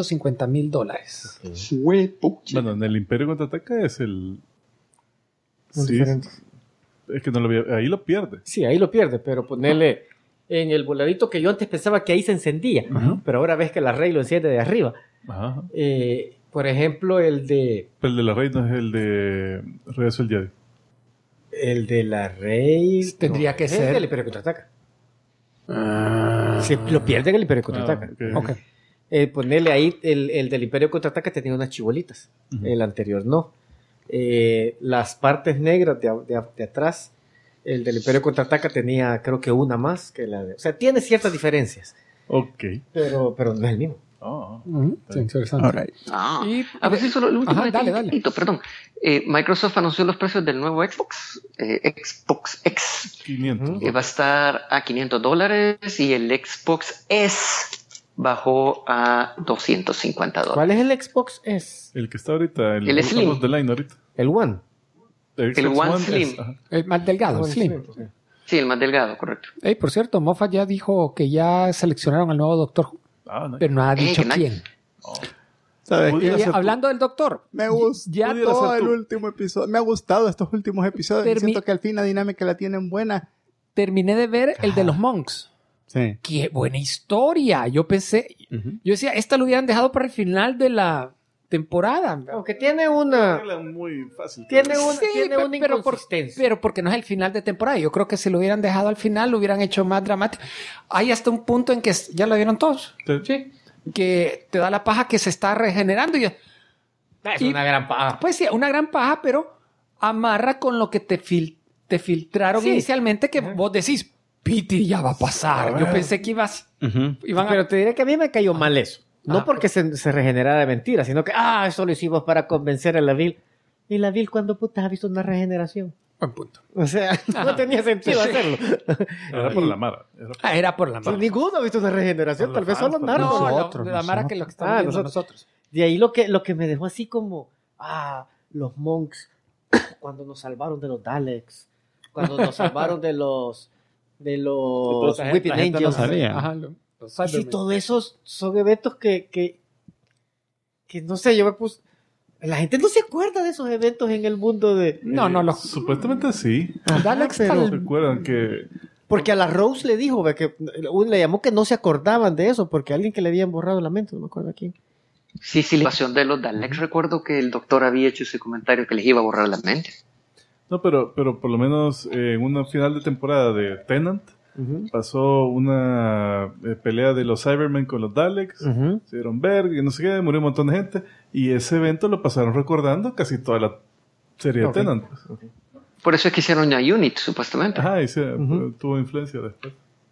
$250,000. Bueno, en el Imperio Contraataca es el... Son diferentes. Es que no lo vi, ahí lo pierde. Sí, ahí lo pierde, pero ponerle en el voladito que yo antes pensaba que ahí se encendía, pero ahora ves que la Rey lo enciende de arriba. Ajá. Por ejemplo, el de... Pero el de la Rey no es el de Regreso del Jedi. El de la Rey... Tendría que ser... el del Imperio Contraataca. Se lo pierde en el Imperio Contraataca. Okay. Ponerle ahí, el del Imperio Contraataca tenía unas chibolitas. El anterior no. Las partes negras de atrás, el del Imperio Contraataca tenía creo que una más que la de... O sea, tiene ciertas diferencias. Ok. Pero no es el mismo. Sí, interesante. Right. Y, a ver si solo el último dale. Perdón. Microsoft anunció los precios del nuevo Xbox. Xbox X. 500. Va a estar a $500 y el Xbox S bajó a $250. ¿Cuál es el Xbox S? El que está ahorita. El Slim. De line ahorita. El One. El One Slim. El más delgado, Slim. Sí, el más delgado, correcto. Por cierto, Moffat ya dijo que ya seleccionaron al nuevo Doctor Who. Nice. Pero no ha dicho quién. ¿Sabes? Hablando del Doctor. Me gustó ya todo el último episodio. Me ha gustado estos últimos episodios. Siento que al fin la dinámica la tienen buena. Terminé de ver el de los Monks. Sí. ¡Qué buena historia! Yo pensé... Yo decía, esta lo hubieran dejado para el final de la temporada. Aunque tiene una... Muy fácil. Tiene una inconsistencia. Pero porque no es el final de temporada. Yo creo que si lo hubieran dejado al final, lo hubieran hecho más dramático. Hay hasta un punto en que ya lo vieron todos. Sí. Que te da la paja que se está regenerando. Es una gran paja. Pues sí, una gran paja, pero amarra con lo que te filtraron inicialmente, que vos decís, Piti, ya va a pasar. Yo pensé que Pero te diré que a mí me cayó mal eso. No porque se regenerara de mentira, sino que, eso lo hicimos para convencer a la Vil. ¿Y la Vil cuándo putas ha visto una regeneración? Buen punto. O sea, no tenía sentido hacerlo. Era por la Mara. Era por la Mara. Ninguno ha visto una regeneración, tal vez solo Nardo. Nosotros. La Mara que lo que estamos viendo nosotros. De ahí lo que me dejó así como, los Monks, cuando nos salvaron de los Daleks, cuando nos salvaron de los Whipping Angels. No sabía. Ajá, Sí, todos esos son eventos que que no sé, yo me puse... La gente no se acuerda de esos eventos en el mundo de... Supuestamente sí. Daleks Pero recuerdan que... Porque a la Rose le dijo, que le llamó que no se acordaban de eso, porque alguien que le habían borrado la mente, no me acuerdo a quién. Sí, la invasión de los Daleks, recuerdo que el doctor había hecho ese comentario que les iba a borrar la mente. No, pero por lo menos en una final de temporada de Tennant pasó una pelea de los Cybermen con los Daleks, se dieron verga y no sé qué, murió un montón de gente, y ese evento lo pasaron recordando casi toda la serie de Tennant. Pues. Por eso es que hicieron una unit, supuestamente. Ajá, y tuvo influencia después.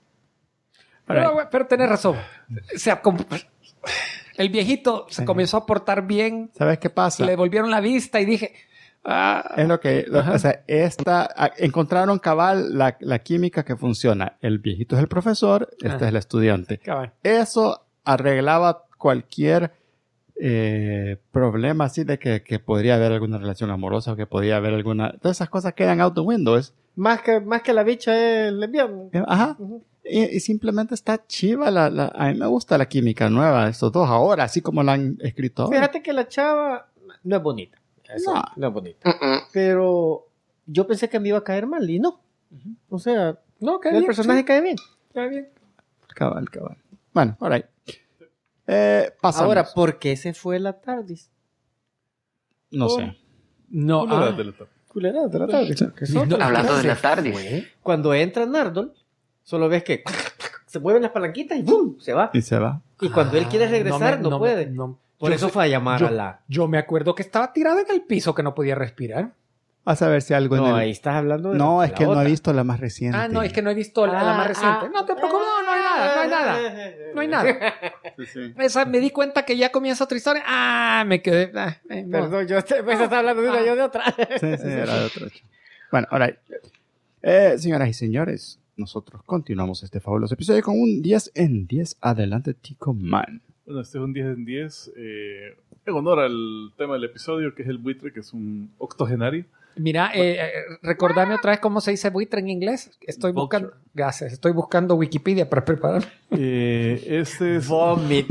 Pero tenés razón. O sea, el viejito se comenzó a portar bien. ¿Sabes qué pasa? Le volvieron la vista y dije... Es lo que... o sea, encontraron cabal la química que funciona. El viejito es el profesor, este es el estudiante. Cabal. Eso arreglaba cualquier problema así de que podría haber alguna relación amorosa o que podía haber alguna... Todas esas cosas quedan out the window. Más que la bicha es lesbiana. Ajá. Y simplemente está chiva. A mí me gusta la química nueva de estos dos ahora, así como la han escrito ahora. Fíjate que la chava no es bonita. No es bonita. Pero yo pensé que me iba a caer mal y no. O sea, no, cae el bien, personaje sí. cae bien. Cae bien. Cabal. Bueno, alright. Pasamos. Ahora, ¿por qué se fue la TARDIS? No sé. No, Culera de la TARDIS. Hablando de la TARDIS. Cuando entra Nardole, solo ves que se mueven las palanquitas y ¡bum! Se va. Y se va. Y cuando él quiere regresar, no puede. Por eso fue a llamar a la... Yo me acuerdo que estaba tirada en el piso, que no podía respirar. Vas a ver si algo No, en el... ahí estás hablando de No, la es que otra. no he visto la más reciente. No, es que no he visto la más reciente. No te preocupes, no hay nada. Sí. Esa, me di cuenta que ya comienza otra historia. Me quedé... no. Perdón, yo estaba hablando de una, yo de otra. Sí, era de otro. Bueno, alright. Señoras y señores, nosotros continuamos este fabuloso episodio con un 10 en 10. Adelante, Tico Man. Bueno, este es un 10 en 10 en honor al tema del episodio, que es el buitre, que es un octogenario. Mira, recordame otra vez cómo se dice buitre en inglés. Estoy buscando... Gracias. Estoy buscando Wikipedia para preparar. Este es... Vomit.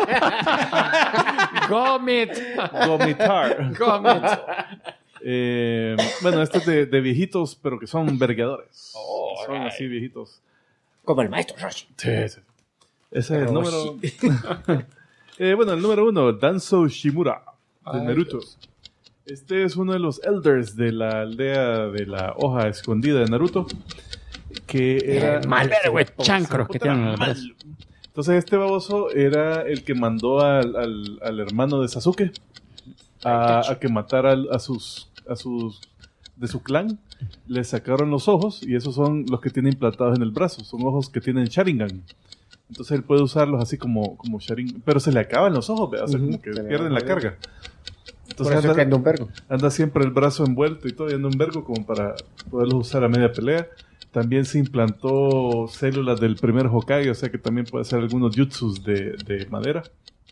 Gomitar. Bueno, este es de viejitos, pero que son vergadores. Son así viejitos. Como el maestro Roshi. Sí. Ese es el número... bueno, el número 1, Danzo Shimura, de Naruto. Este es uno de los elders de la aldea de la hoja escondida de Naruto, que era... chancros que tienen en el brazo. Entonces este baboso era el que mandó al hermano de Sasuke a que matara a sus de su clan. Le sacaron los ojos y esos son los que tiene implantados en el brazo. Son ojos que tienen Sharingan. Entonces él puede usarlos así como Sharingan. Pero se le acaban los ojos, ¿verdad? O sea, como que pierden la carga. Entonces anda siempre el brazo envuelto y todo, y anda un vergo como para poderlos usar a media pelea. También se implantó células del primer Hokage, o sea que también puede hacer algunos jutsus de madera.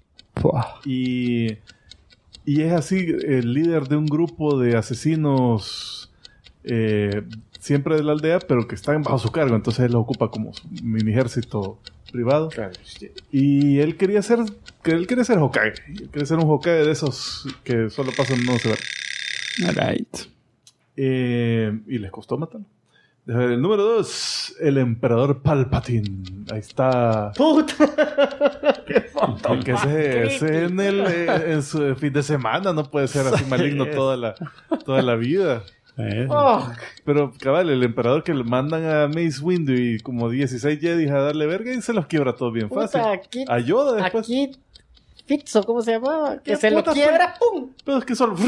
Y es así el líder de un grupo de asesinos siempre de la aldea, pero que están bajo su cargo. Entonces él lo ocupa como su mini ejército privado. Claro, sí. Y él quería ser Hokage. Él quería ser un Hokage de esos que solo pasan no se ven. Alright. Y les costó matarlo. El número 2, el emperador Palpatine. Ahí está. ¡Puta! Que ese en su fin de semana no puede ser así maligno toda la vida. Pero cabal, el emperador que le mandan a Mace Windu y como 16 Jedi a darle verga y se los quiebra todo bien fácil. A Yoda después. Aquí Fitzo, ¿cómo se llamaba? Que se lo quiebra, ¡pum! Pero es que solo...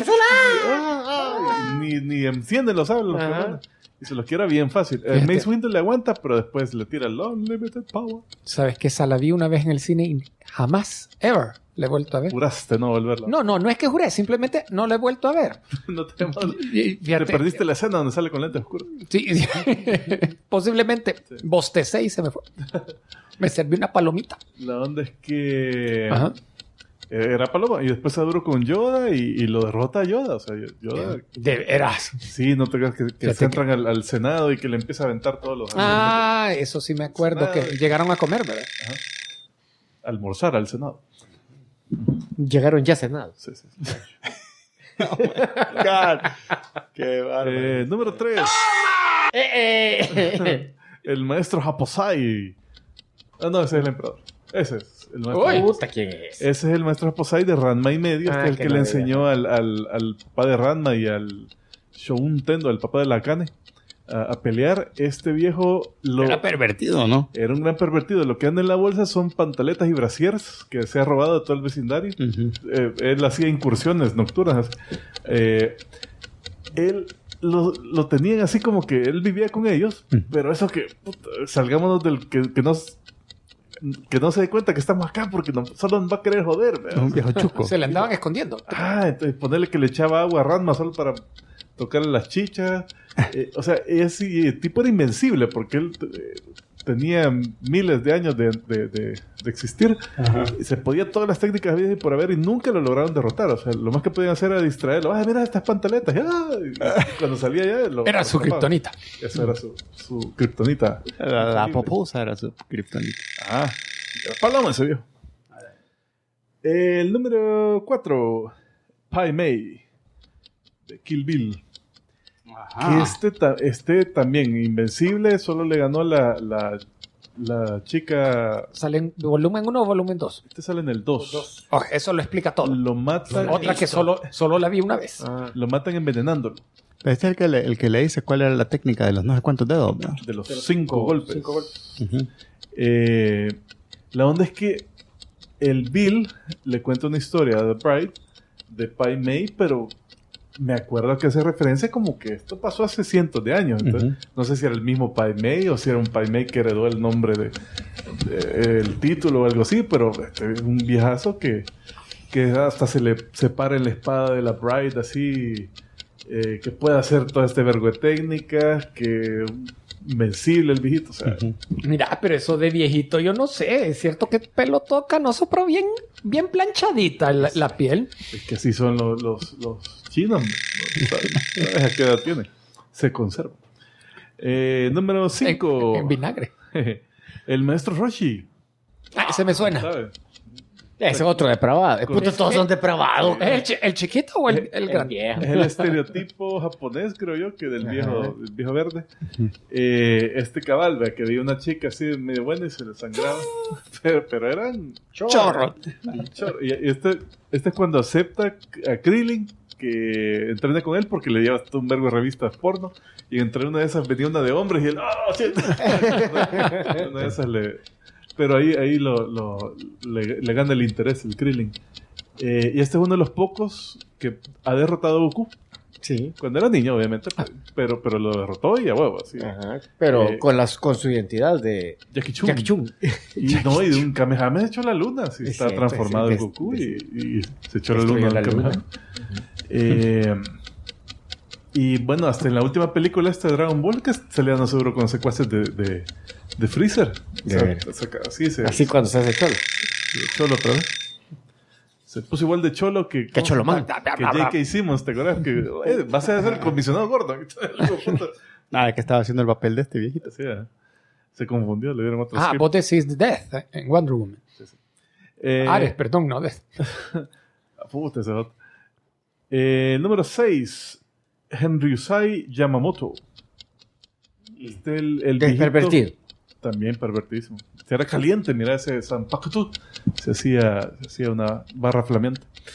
ni encienden los sables los cabrones. Y se los quiera bien fácil. Mace Windu le aguanta, pero después le tira el Unlimited Power. ¿Sabes que esa la vi una vez en el cine y jamás, ever, le he vuelto a ver? Juraste no volverla. No es que juré, simplemente no la he vuelto a ver. No te perdiste la escena donde sale con lentes oscuros. Sí. Posiblemente bostecé y se me fue. Me serví una palomita. La onda es que... Ajá. Era paloma y después se duró con Yoda y lo derrota a Yoda. O sea, Yoda... ¿De veras? Sí, no te creas que se entran al Senado y que le empieza a aventar todos los... Eso sí me acuerdo, que llegaron a comer, ¿verdad? Ajá. Almorzar al Senado. Llegaron ya cenados. Sí. Oh my God. Qué bárbaro. Número 3. El maestro Japosai. No, ese es el emperador. Ese es el maestro. Uy, puta, ¿quién es? Ese es el maestro Japosai de Ranma y medio. Este es el que le enseñó al papá de Ranma y al Shogun Tendo, al papá de la Akane, a pelear. Este viejo Era pervertido, ¿no? era un gran pervertido. Lo que anda en la bolsa son pantaletas y brasieres que se ha robado de todo el vecindario. Él hacía incursiones nocturnas. Él lo tenían así como que él vivía con ellos, pero eso que puta, salgámonos del que no se dé cuenta que estamos acá porque solo nos va a querer joder. ¿verdad? Un viejo chuco. Se le andaban escondiendo. Entonces ponerle que le echaba agua a Ranma solo para tocarle las chichas. O sea, ese tipo era invencible porque él tenía miles de años de existir. Y se podía todas las técnicas habidas y por haber y nunca lo lograron derrotar. O sea, lo más que podían hacer era distraerlo. Mira estas pantaletas. Y cuando salía ya... Era su kriptonita. Eso era su kriptonita. La poposa era su kriptonita. Paloma ese viejo. El número 4. Pai Mei. De Kill Bill. Que este también invencible, solo le ganó la chica. ¿Sale en volumen 1 o volumen 2? Este sale en el 2. Eso lo explica todo. Lo matan. Otra que solo la vi una vez. Lo matan envenenándolo. Pero este es el que le dice cuál era la técnica de los no sé cuántos dedos, ¿no? De los 5 golpes. 5 golpes. La onda es que el Bill le cuenta una historia a The Bride de Pai Mei, pero me acuerdo que hace referencia como que esto pasó hace cientos de años. Entonces, no sé si era el mismo Pai Mei o si era un Pai Mei que heredó el nombre el título o algo así, pero un viejazo que hasta se le separa en la espada de la Bride así, que puede hacer toda este vergo de técnicas, que invencible el viejito, o sea. Mira, pero eso de viejito, yo no sé. Es cierto que pelo todo canoso, pero bien planchadita la piel. Es que así son los chinos. ¿Sabes a qué edad tiene? Se conserva. Número 5. En vinagre. El maestro Roshi. Ese me suena. ¿Sabes? Ese es otro depravado. Puta, todos son depravados. ¿El chiquito o el grande? Es el estereotipo japonés, creo yo, que del viejo verde. Este cabal, vea, que veía una chica así medio buena y se le sangraba. pero eran Chorro. Y este es cuando acepta a Krillin que entrene con él porque le lleva un vergo de revistas porno. Y entre una de esas venía una de hombres y él... ¡Oh, shit! Una de esas pero ahí le gana el interés, el Krillin. Y este es uno de los pocos que ha derrotado a Goku. Sí. Cuando era niño, obviamente. Pero lo derrotó y a huevo. Así. Pero con su identidad de Jackie Chun. Jackie Chun. Y de un Kamehameha se echó la luna. Sí, está transformado en Goku y se echó la luna. Y bueno, hasta en la última película de Dragon Ball que se le dan seguro con los secuaces de Freezer. Así cuando se hace cholo. Cholo otra vez. Se puso igual de cholo que Cholomán. Que J.K. Simmons, ¿te acuerdas? Que vas a ser el comisionado gordo. Que estaba haciendo el papel de este viejito. Sí, se confundió, le dieron otro script. Vos decís Death en Wonder Woman. Sí. Ares, perdón, no Death. Puta, ese otro. Número 6. Henryusai Yamamoto. El viejito, pervertido. También pervertidísimo. Se era caliente, mira ese Sanpakutu. Se hacía una barra flameante.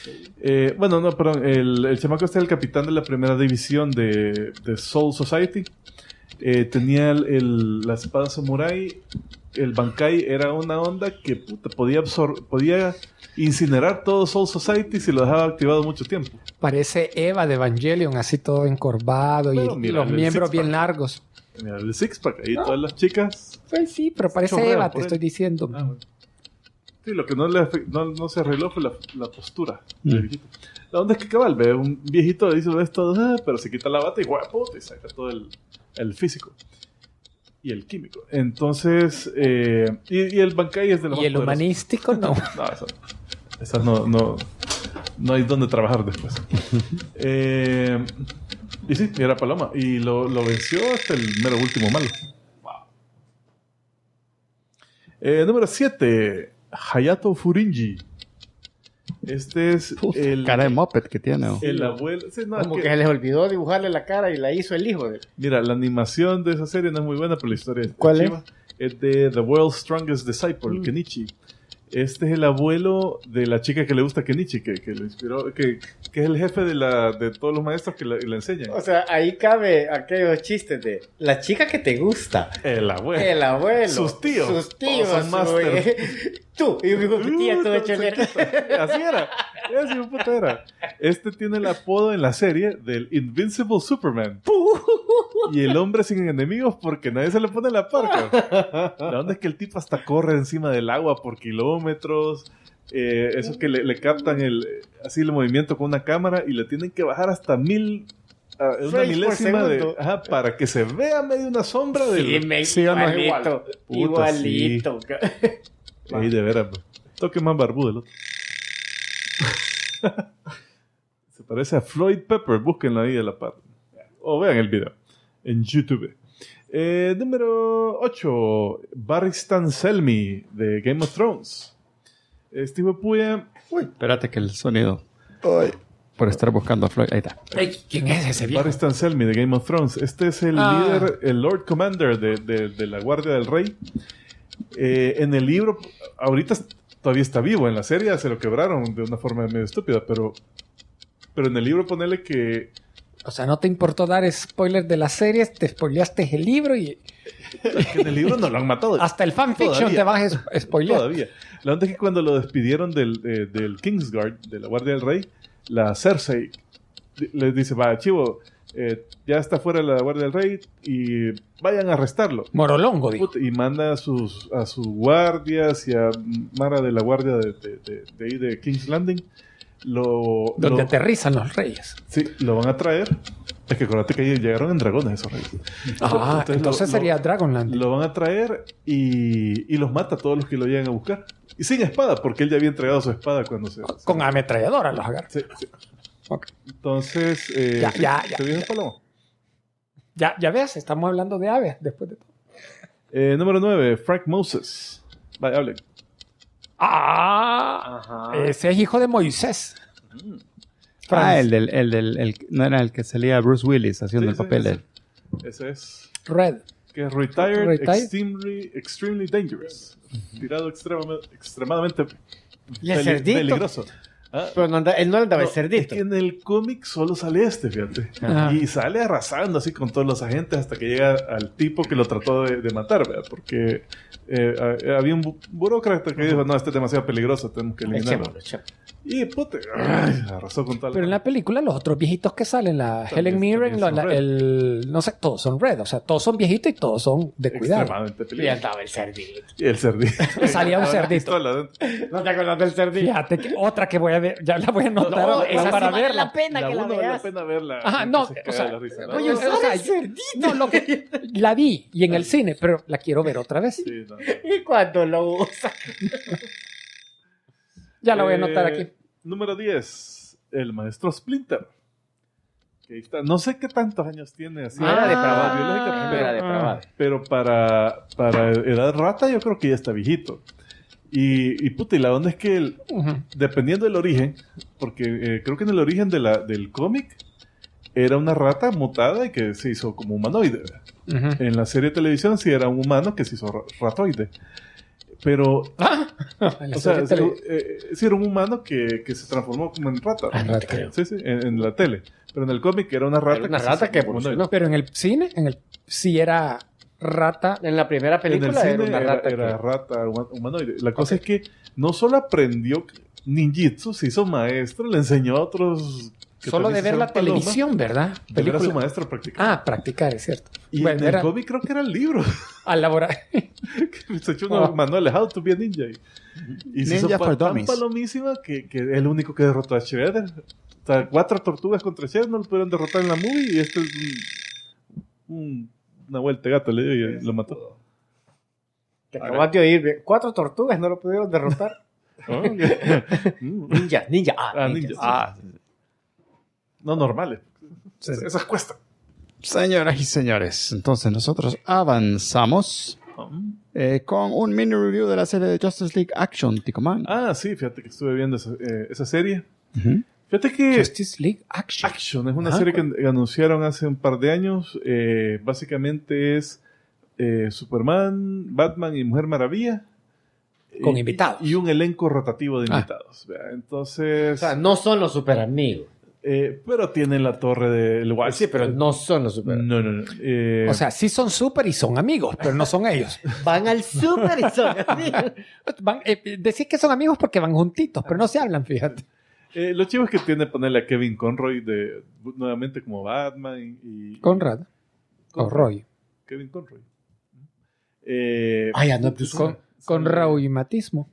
El chamaco este era el capitán de la primera división de Soul Society. Tenía la espada samurai. El Bankai era una onda que podía incinerar todo Soul Society si lo dejaba activado mucho tiempo. Parece Eva de Evangelion, así todo encorvado y los miembros bien largos. Mira, el six-pack, ahí todas las chicas. Pues sí, pero parece Eva, te estoy diciendo. Bueno. Sí, lo que no se arregló fue la postura del viejito. La onda es que cabal, ve un viejito dice esto, pero se quita la bata y guapo, te saca todo el físico y el químico. Entonces, y el Bankai es de los más ¿Y el poderosos. humanístico no? No, esas no hay donde trabajar después. Y sí, era Paloma. Y lo venció hasta el mero último malo. Wow. Número 7. Hayato Furinji. Este es el... Cara de moped que tiene. ¿No? El abuelo... Sí, no, Como que se les olvidó dibujarle la cara y la hizo el hijo. Mira, la animación de esa serie no es muy buena, pero la historia es ¿Cuál chiva. Es de The World's Strongest Disciple, Kenichi. Este es el abuelo de la chica que le gusta a Kenichi, que lo inspiró, que es el jefe de todos los maestros que le enseñan. O sea, ahí cabe aquellos chistes de la chica que te gusta. El abuelo. El abuelo. Sus tíos. Sus tíos. Todos son máster. Tú. Y mi tía todo hecho mierda. Así era. Así un puto era. Este tiene el apodo en la serie del Invincible Superman. Y el hombre sin enemigos porque nadie se le pone la parca. La onda es que el tipo hasta corre encima del agua por kilómetros. Eso que le captan así el movimiento con una cámara y le tienen que bajar hasta 1000... una milésima para que se vea medio una sombra del... Sí, igualito. Igualito. Sí. Ahí de veras, toque más barbudo el otro. Se parece a Floyd Pepper, búsquenlo ahí a la par. O vean el video en YouTube. Número 8, Barry Stan Selmy de Game of Thrones. Steve Puya. Uy, espérate que el sonido. Uy. Por estar buscando a Floyd. Ahí está. ¿Quién es ese viejo? Barry Stan Selmy de Game of Thrones. Este es el líder, el Lord Commander de la Guardia del Rey. En el libro, ahorita todavía está vivo. En la serie se lo quebraron de una forma medio estúpida, pero en el libro ponele que... O sea, no te importó dar spoilers de las series, te spoileaste el libro y... Es que en el libro no lo han matado. Hasta el fanfiction te vas a spoilear. Todavía. La onda es que cuando lo despidieron del Kingsguard, de la Guardia del Rey, la Cersei les dice, va, chivo, ya está fuera de la Guardia del Rey y vayan a arrestarlo. Morolongo, digo. Y manda a sus guardias y a Mara de la Guardia de King's Landing. Donde aterrizan los reyes. Sí, lo van a traer. Es que acuérdate que llegaron en dragones esos reyes. Entonces sería Dragonland. Lo van a traer y los mata a todos los que lo llegan a buscar. Y sin espada, porque él ya había entregado su espada cuando Con ametralladora los agarra. Sí. Okay. Entonces... ¿te vieron Palomo? Ya ves, estamos hablando de aves después de todo. Número 9, Frank Moses. Vaya, hable. Ese es hijo de Moisés. No era el que salía Bruce Willis haciendo el papel. Ese es. Red. Que es Retired. Extremely Dangerous. Tirado extremadamente ¿Y el cerdito? Peligroso. Pero él no andaba el cerdito. Es que en el cómic solo sale fíjate. Y sale arrasando así con todos los agentes hasta que llega al tipo que lo trató de matar, ¿verdad? Porque había un burócrata que dijo, no, este es demasiado peligroso, tenemos que eliminarlo. Y puta, arrasó con tal. Pero en la película los otros viejitos que salen, Helen Mirren, no sé, todos son red, o sea, todos son viejitos y todos son de cuidado. Extremadamente Y peligroso. andaba el cerdito. Y el cerdito. Salía un cerdito. ¿No te acuerdas del cerdito? Fíjate que otra que voy a ver, ya la voy a anotar No, esa para sí vale verla. la pena La que la uno vale la veas. pena verla. Ajá, no, Se o caga sea, la risa, ¿no? Oye, o sea, el cerdito. No, la vi y en el cine, pero la quiero ver otra vez. Sí, no. ¿Y cuándo lo usa? Ya la voy a anotar aquí. Número 10, el maestro Splinter. Que ahí está. No sé qué tantos años tiene así. Era depravado. Biológicamente. Era depravado. Pero para edad rata yo creo que ya está viejito. Y puta, y la onda es que dependiendo del origen, porque creo que en el origen del cómic era una rata mutada y que se hizo como humanoide. En la serie de televisión sí era un humano que se hizo ratoide. Pero, o sea, sí era un humano que se transformó como en rata. Sí, en la tele. Pero en el cómic era una rata. Era una rata que evolucionó. Pero en el cine, sí era rata. En la primera película en el cine era una rata. Era rata humanoide. La cosa es que no solo aprendió ninjitsu, se hizo maestro, le enseñó a otros... Solo de ver la televisión, ¿verdad? Era su maestro practicar. Practicar, es cierto. Y bueno, en el cómic creo que era el libro. Al laborar. Se echó unos manuales, How to be a ninja. Y se hizo tan palomísima que es el único que derrotó a Shredder. O sea, 4 tortugas contra Shredder no lo pudieron derrotar en la movie y este es una vuelta de gato le dio y lo mató. Te acabas de oír. 4 tortugas no lo pudieron derrotar. Ninja. Ninjas. No normales. Sí. Esas cuestan. Señoras y señores, entonces nosotros avanzamos. con un mini review de la serie de Justice League Action, Tico Man. Ah, sí, fíjate que estuve viendo esa serie. Ujú. Fíjate que Justice League Action. Es una Ajá. serie que anunciaron hace un par de años. Básicamente es Superman, Batman y Mujer Maravilla. Con invitados. Y un elenco rotativo de invitados. ¿Vea? Entonces... O sea, no son los super amigos. pero tienen la torre del Watch. Sí, pero no son los super amigos. No. O sea, sí son súper y son amigos, pero no son ellos. Van al super y son amigos. Decir que son amigos porque van juntitos, pero no se hablan, fíjate. Lo chivo es que tiene ponerle a Kevin Conroy nuevamente como Batman y Conrad. O Roy. Kevin Conroy. Ya no, pues Con raumatismo.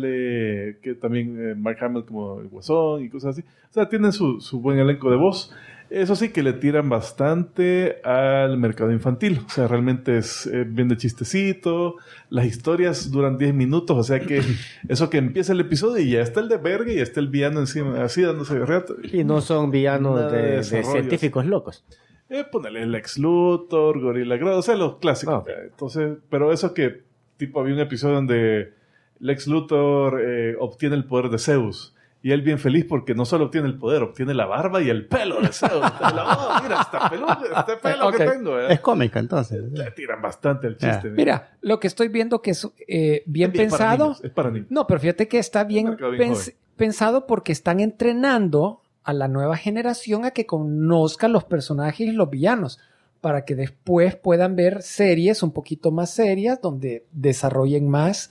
Sale que también Mark Hamill como el Guasón y cosas así. O sea, tienen su buen elenco de voz. Eso sí que le tiran bastante al mercado infantil. O sea, realmente es bien de chistecito. Las historias duran 10 minutos. O sea que eso que empieza el episodio y ya está el de verga y ya está el villano encima, así dándose reata. Y no son villanos Nada de de desarrollos. científicos locos. Ponerle el Lex Luthor, Gorilla Grodd, o sea, los clásicos. Ok. Entonces, pero eso que, tipo, había un episodio donde Lex Luthor obtiene el poder de Zeus. Y él bien feliz porque no solo obtiene el poder, obtiene la barba y el pelo de Zeus. Mira, este pelo Ok. que tengo. Es cómica, entonces. Le tiran bastante el chiste. Mira, lo que estoy viendo que es bien Es para pensado. niños, es para niños. No, pero fíjate que está bien Mercado bien joven. pensado porque están entrenando a la nueva generación a que conozcan los personajes y los villanos para que después puedan ver series un poquito más serias donde desarrollen más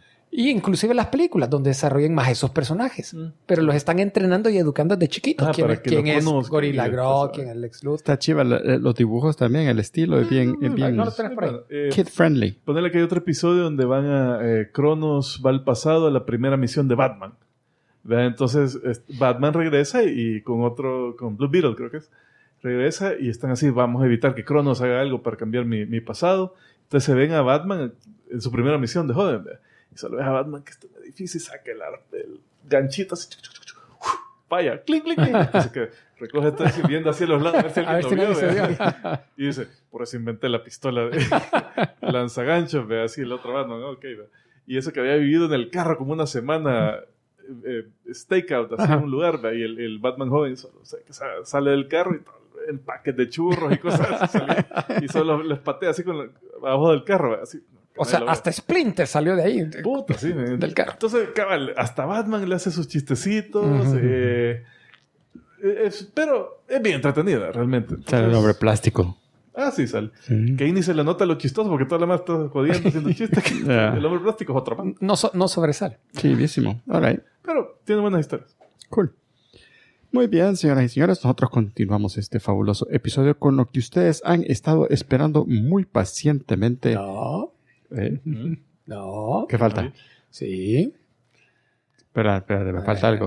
y inclusive las películas donde desarrollen más esos personajes. Pero los están entrenando y educando desde chiquitos. Para que ¿Quién lo es conozcan Gorilla y Grodd? después, ¿Quién es Lex Luthor? Está chiva los dibujos también, el estilo es bien no lo tenés por ahí. kid friendly. Ponerle que hay otro episodio donde van a Cronos va al pasado a la primera misión de Batman. ¿Verdad? Entonces Batman regresa y con Blue Beetle creo que es, regresa y están así, vamos a evitar que Cronos haga algo para cambiar mi pasado. Entonces se ven a Batman en su primera misión de joven, ¿verdad? Y solo ves a Batman que está en el edificio y saca el ganchito así, falla, clink, clink, clink. Entonces que recoge todo así, viendo hacia los lados, a ver si alguien lo vio, ¿verdad? Y dice, por eso inventé la pistola de lanzaganchos, ¿verdad? Así el otro Batman, ¿no? Okay, ¿verdad? Y eso que había vivido en el carro como una semana, stakeout, así en un lugar, ¿verdad? Y el Batman joven solo, o sea, que sale del carro y todo, en paquete de churros y cosas así, y solo les patea así abajo del carro, ¿verdad? Así. O sea, hasta Splinter salió de ahí. Puta, sí, del carro. Entonces, cabal, hasta Batman le hace sus chistecitos. Pero es bien entretenida, realmente. Sale el hombre plástico. Ah, sí, sale. Sí. Que ahí ni se le nota lo chistoso porque todo lo demás está jodiendo haciendo chistes. Yeah. El hombre plástico es otro man. No sobresale. Chivísimo. All right. Pero tiene buenas historias. Cool. Muy bien, señoras y señores, nosotros continuamos este fabuloso episodio con lo que ustedes han estado esperando muy pacientemente. No. No. ¿Qué falta? Sí. Espera, me falta algo.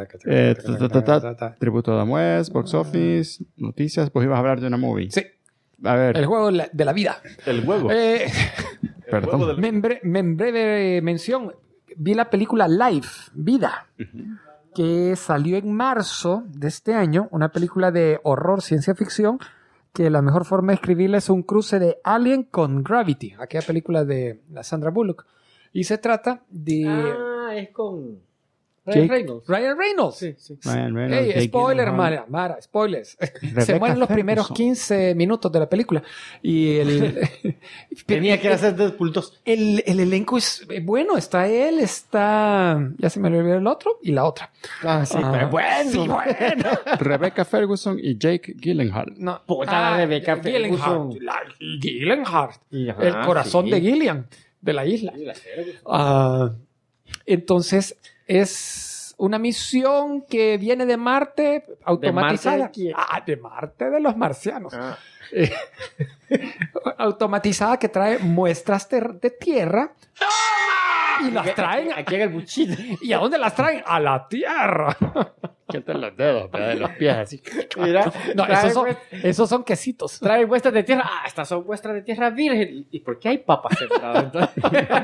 Tributo a Damuez, Box Office, noticias. Pues ibas a hablar de una movie. Sí. A ver, El juego de la vida. El huevo. perdón. huevo del- En breve mención, vi la película Life, Vida, que salió en marzo de este año, una película de horror, ciencia ficción, que la mejor forma de escribirla es un cruce de Alien con Gravity, aquella película de la Sandra Bullock. Y se trata de Es con Jake. Ryan Reynolds. Ryan Reynolds. Sí. Ryan Reynolds, Hey, Jake spoiler, Gyllenhaal. Mara, spoilers. Se Rebecca mueren los primeros Ferguson. 15 minutos de la película. Y Tenía que hacer Deadpool 2. el elenco es bueno. Está él, está... Ya se me olvidó el otro y la otra. Ah, sí, Ah, pero bueno. sí, bueno. Rebecca Ferguson y Jake Gyllenhaal. No, Puta, Rebecca Ferguson. Gyllenhaal. Y, ajá, El corazón sí. de Gillian, de la isla. Sí, la Ferguson. Entonces, es una misión que viene de Marte, automatizada. ¿De Marte de quién? De Marte de los marcianos. Ah. Automatizada que trae muestras de tierra. Y las traen. Aquí en el buchito. ¿Y a dónde las traen? A la tierra. Quítate los dedos, de los pies así. Mira, No, trae esos son quesitos. trae muestras de tierra. Ah, estas son muestras de tierra virgen. ¿Y por qué hay papas sembradas? Entonces,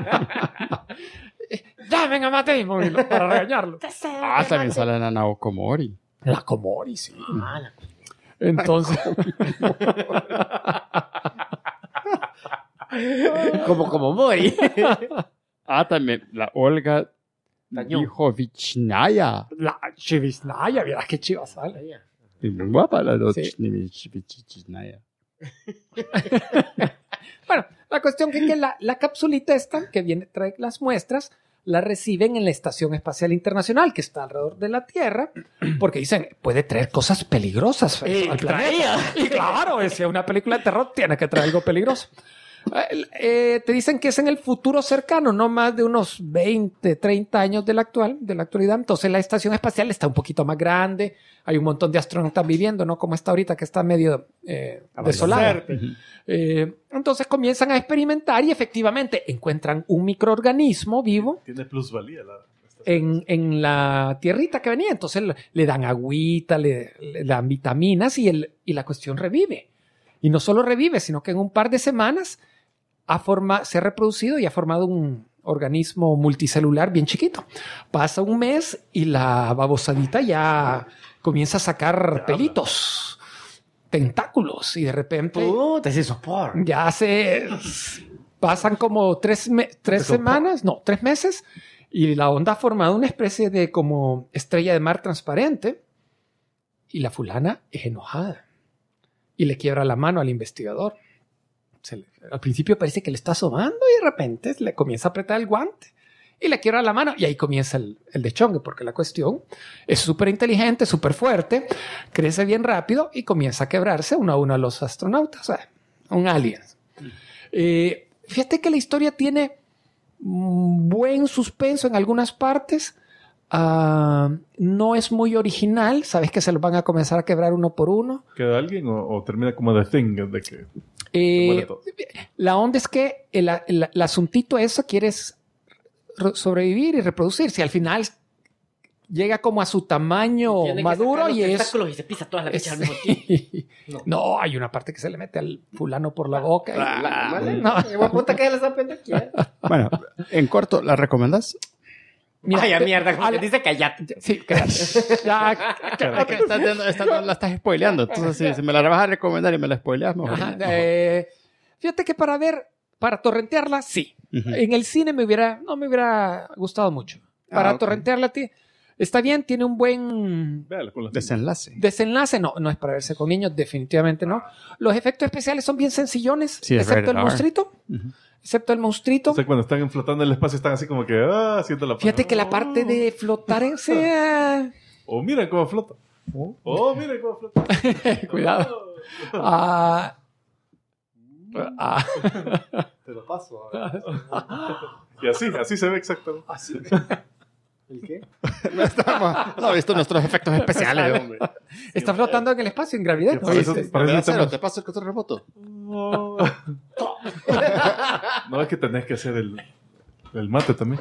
Llamen a Matei Móvil para regañarlo. También sale Nana Okomori. La Komori, sí. la- Como Mori. También la Olga Tañón. dijo Vichnaya. La Chivisnaya, mira qué chiva sale. Y muy guapa la Sí. Vichnaya. Bueno, la cuestión es que la capsulita esta, que viene, trae las muestras, la reciben en la Estación Espacial Internacional, que está alrededor de la Tierra, porque dicen, puede traer cosas peligrosas al planeta. Y claro, si es una película de terror, tiene que traer algo peligroso. Te dicen que es en el futuro cercano, no más de unos 20, 30 años de la actualidad. Entonces la estación espacial está un poquito más grande. Hay un montón de astronautas viviendo, no como está ahorita, que está medio desolada. Entonces comienzan a experimentar y efectivamente encuentran un microorganismo vivo Tiene plusvalía la estación. en la tierrita que venía. Entonces le dan agüita, le dan vitaminas y la cuestión revive. Y no solo revive, sino que en un par de semanas se ha reproducido y ha formado un organismo multicelular bien chiquito. Pasa un mes y la babosadita ya comienza a sacar pelitos, tentáculos, y de repente Puta, es eso, por. ya pasan como 3 semanas, no, 3 meses, y la onda ha formado una especie de como estrella de mar transparente, y la fulana es enojada y le quiebra la mano al investigador. Al principio parece que le está asomando y de repente le comienza a apretar el guante y le quiebra la mano, y ahí comienza el deschongue, porque la cuestión es súper inteligente, súper fuerte, crece bien rápido y comienza a quebrarse uno a uno a los astronautas, un alien. Fíjate que la historia tiene buen suspenso en algunas partes. No es muy original. Sabes que se los van a comenzar a quebrar uno por uno. ¿Queda alguien o termina como The Thing? De que se muere todo? La onda es que el asuntito eso quieres sobrevivir y reproducirse. Al final llega como a su tamaño Tiene que maduro sacar los y es... tentáculos y se pisa todas las bichas al mismo tiempo. No, hay una parte que se le mete al fulano por la boca. No. Puta que le están pendiendo. Bueno, en corto, ¿la recomiendas? Vaya mierda, como que dice cállate. Sí, cállate. Ya, Ok, la estás spoileando. Entonces, si me la vas a recomendar y me la spoileas, mejor. Ajá, fíjate que para torrentearla, sí. En el cine no me hubiera gustado mucho. Para torrentearla, está bien, tiene un buen Véala con las desenlace. No es para verse con niños, definitivamente no. Los efectos especiales son bien sencillones, Sí, excepto el rated R. monstruito. Excepto el monstruito. O sea, cuando están flotando en el espacio están así como que haciendo la Fíjate que la parte de flotar Oh, miren cómo flota. Oh, miren cómo flota. Cuidado. Te lo paso. Y así se ve exactamente. ¿Así? ¿El qué? No he visto nuestros efectos especiales, hombre. Está flotando en el espacio, en gravedad. Para eso necesitamos- ¿Te paso el control remoto? No, es que tenés que hacer el mate también.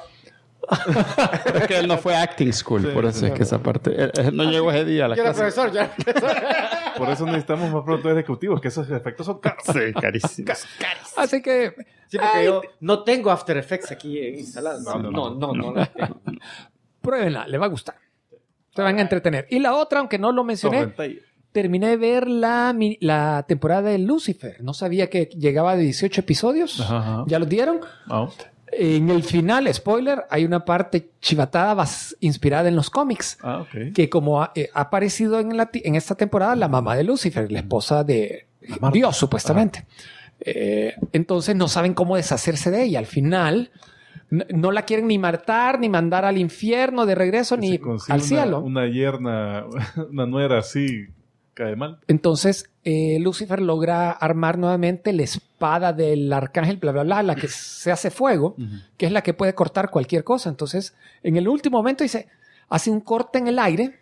Es que él no fue a acting school, Sí, por eso sí. es que esa parte... Él no llegó ese día a la Yo era clase. profesor, ya. Por eso necesitamos más productos ejecutivos, que esos efectos son caros. Sí, carísimo. Así que Sí, porque yo no tengo After Effects aquí instalados. No. pruébenla, le va a gustar. Se van a entretener. Y la otra, aunque no lo mencioné, Torrentalla. terminé de ver la temporada de Lucifer. No sabía que llegaba de 18 episodios. Ajá. Ya los dieron. Ah, En el final, spoiler, hay una parte chivatada inspirada en los cómics. ok. Que como ha aparecido en esta temporada la mamá de Lucifer, la esposa de Dios, supuestamente. Entonces no saben cómo deshacerse de ella. Al final no la quieren ni matar, ni mandar al infierno de regreso, Se ni consigue al cielo. Una yerna, una nuera así, cae mal. Entonces Lucifer logra armar nuevamente la espada del arcángel, bla, bla, bla, la que se hace fuego, que es la que puede cortar cualquier cosa. Entonces, en el último momento hace un corte en el aire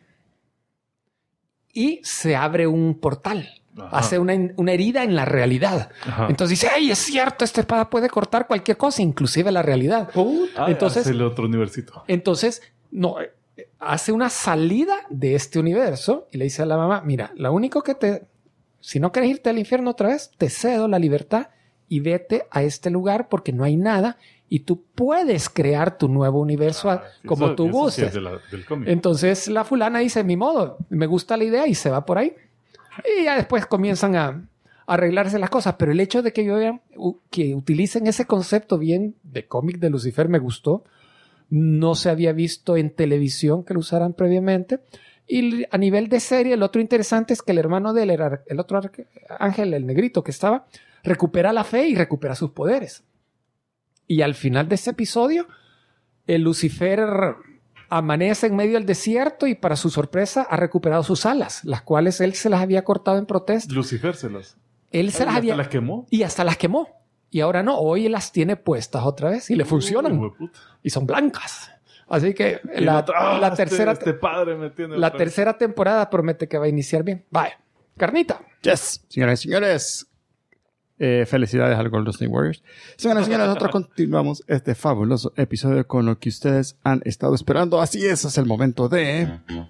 y se abre un portal. Ajá. Hace una herida en la realidad. Ajá. Entonces dice, ¡ay, es cierto! Esta espada puede cortar cualquier cosa, inclusive la realidad. Entonces- hace el otro universito. Entonces, hace una salida de este universo y le dice a la mamá, mira, lo único si no quieres irte al infierno otra vez, te cedo la libertad y vete a este lugar porque no hay nada y tú puedes crear tu nuevo universo como tú Eso sí gustes. es del cómic. Entonces la fulana dice, mi modo, me gusta la idea y se va por ahí. Y ya después comienzan a arreglarse las cosas. Pero el hecho de que utilicen ese concepto bien de cómic de Lucifer me gustó. No se había visto en televisión que lo usaran previamente. Y a nivel de serie, el otro interesante es que el hermano de él, el otro ángel, el negrito que estaba, recupera la fe y recupera sus poderes. Y al final de ese episodio, el Lucifer amanece en medio del desierto y para su sorpresa ha recuperado sus alas, las cuales él se las había cortado en protesta. Lucifer se las... Él se las había... ¿Hasta las quemó? Y hasta las quemó. Y ahora no, hoy las tiene puestas otra vez y le funcionan. Y son blancas. Así que la tercera... La tercera temporada promete que va a iniciar bien. Vaya. Carnita. Yes. Señoras y señores, felicidades al Golden State Warriors. Señoras y señores, nosotros continuamos este fabuloso episodio con lo que ustedes han estado esperando. Así es el momento de...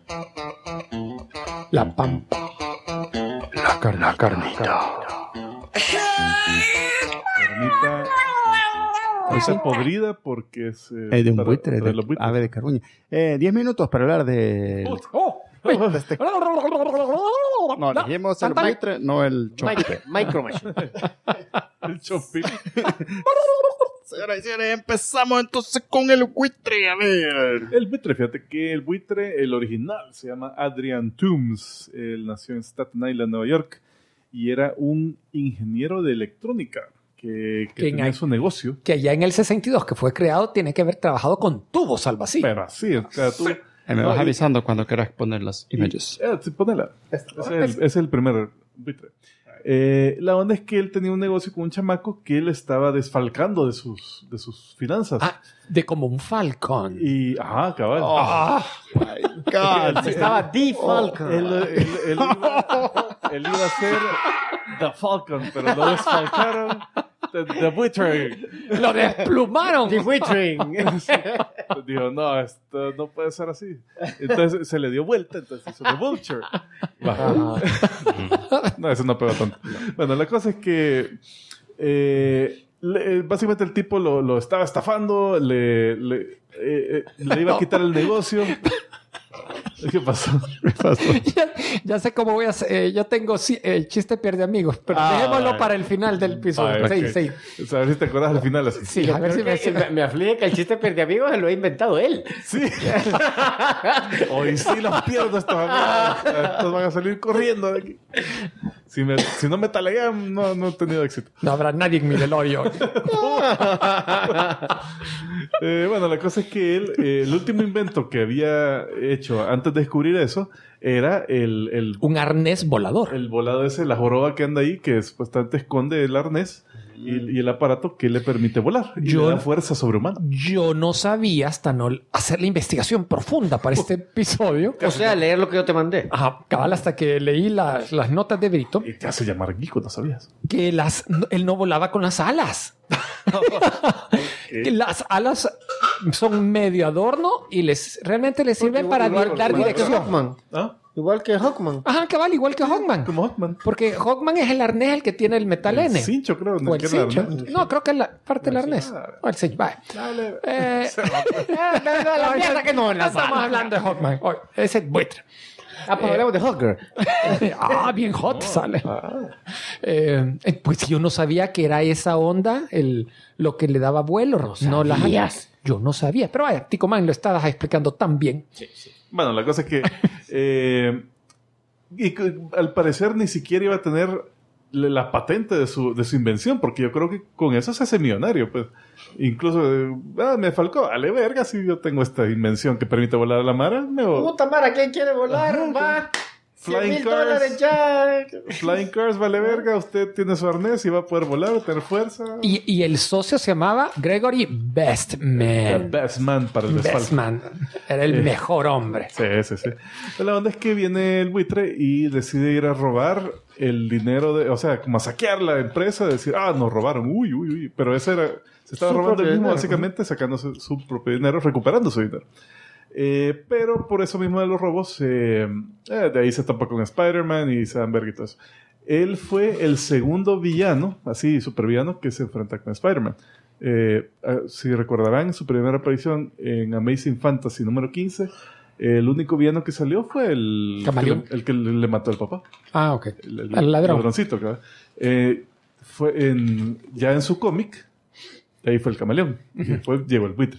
La pampa. La carnita. Está podrida porque es... de un buitre, de ave de carroña. 10 minutos para hablar de... No, dijimos el buitre, no el chompipe. Micro Machine. El chompipe. Señoras y señores, empezamos entonces con el buitre. A ver. El buitre, fíjate que el buitre, el original, se llama Adrian Toomes. Él nació en Staten Island, Nueva York, y era un ingeniero de electrónica que tenía su negocio. Que allá en el 62, que fue creado, tiene que haber trabajado con tubos al vacío. Pero así, cada tubo. Me vas avisando cuando quieras poner las imágenes. Sí, ponela. Es el primer buitre. La onda es que él tenía un negocio con un chamaco que él estaba desfalcando de sus finanzas. De como un falcón. Cabal. My God. Estaba The Falcon. Él iba a ser The Falcon, pero lo desfalcaron. The Buitre. ¡Lo desplumaron! The Buitre. Dijo, no, esto no puede ser así. Entonces se le dio vuelta, entonces hizo The Vulture. No, eso no pegó tanto. Bueno, la cosa es que básicamente el tipo lo estaba estafando, le iba a quitar el negocio. ¿Qué pasó? Ya sé cómo voy a hacer. Yo tengo el chiste pierde amigos, pero dejémoslo para el final del episodio. Sí. O sea, a ver si te acuerdas del final. Así. Sí, a ver si me aflige que el chiste pierde amigos se lo ha inventado él. Sí. Hoy sí los pierdo estos amigos. Estos van a salir corriendo de aquí. Si no me talean, no he tenido éxito. No habrá nadie en mi velorio. Bueno, la cosa es que él, el último invento que había hecho antes de descubrir eso, era un arnés volador. El volado ese, la joroba que anda ahí, que supuestamente esconde el arnés y el aparato que le permite volar. Y le da fuerza sobrehumana. Yo no sabía hasta no hacer la investigación profunda para este episodio. O sea, leer lo que yo te mandé. Cabal, hasta que leí las notas de Brito. Y te hace llamar Guico, ¿no sabías? Que él no volaba con las alas. Que las alas son medio adorno y realmente les sirven para dar dirección. Igual que Hawkman. Ajá, cabal, igual que Hawkman. Como Hawkman. Porque Hawkman es el arnés el que tiene el metal N. El cincho, creo. O el cincho. No, creo que es la parte del arnés. O el cincho. Vale. Dale. La mierda que no estamos hablando de Hawkman. Es el buitre. Pues hablamos de Hawker. Bien hot sale. Pues yo no sabía que era esa onda lo que le daba vuelo. No las alas. Yo no sabía. Pero vaya, Tico Man, lo estabas explicando tan bien. Sí. Bueno, la cosa es que al parecer ni siquiera iba a tener la patente de su invención, porque yo creo que con eso se hace millonario. Pues. Incluso me falcó, dale verga, si yo tengo esta invención que permite volar a la mar. Puta mara, ¿quién quiere volar? Va. Flying cars, ya. Flying cars, vale verga. Usted tiene su arnés y va a poder volar, tener fuerza. Y el socio se llamaba Gregory Bestman. Bestman para el desfalco. Bestman. Era el mejor hombre. Sí. La onda es que viene el buitre y decide ir a robar el dinero o sea, como a saquear la empresa, decir, nos robaron, uy. Pero ese era, se estaba robando el mismo, básicamente, sacándose su propio dinero, recuperando su dinero. Pero por eso mismo de los robos, de ahí se topa con Spider-Man y se dan verga y todo eso. Él fue el segundo villano, así supervillano, que se enfrenta con Spider-Man. Si recordarán, su primera aparición en Amazing Fantasy número 15, El único villano que salió fue el que le mató al papá. Ah, ok. El ladrón. Ladroncito, fue ya en su cómic, ahí fue el camaleón. Y después llegó el buitre.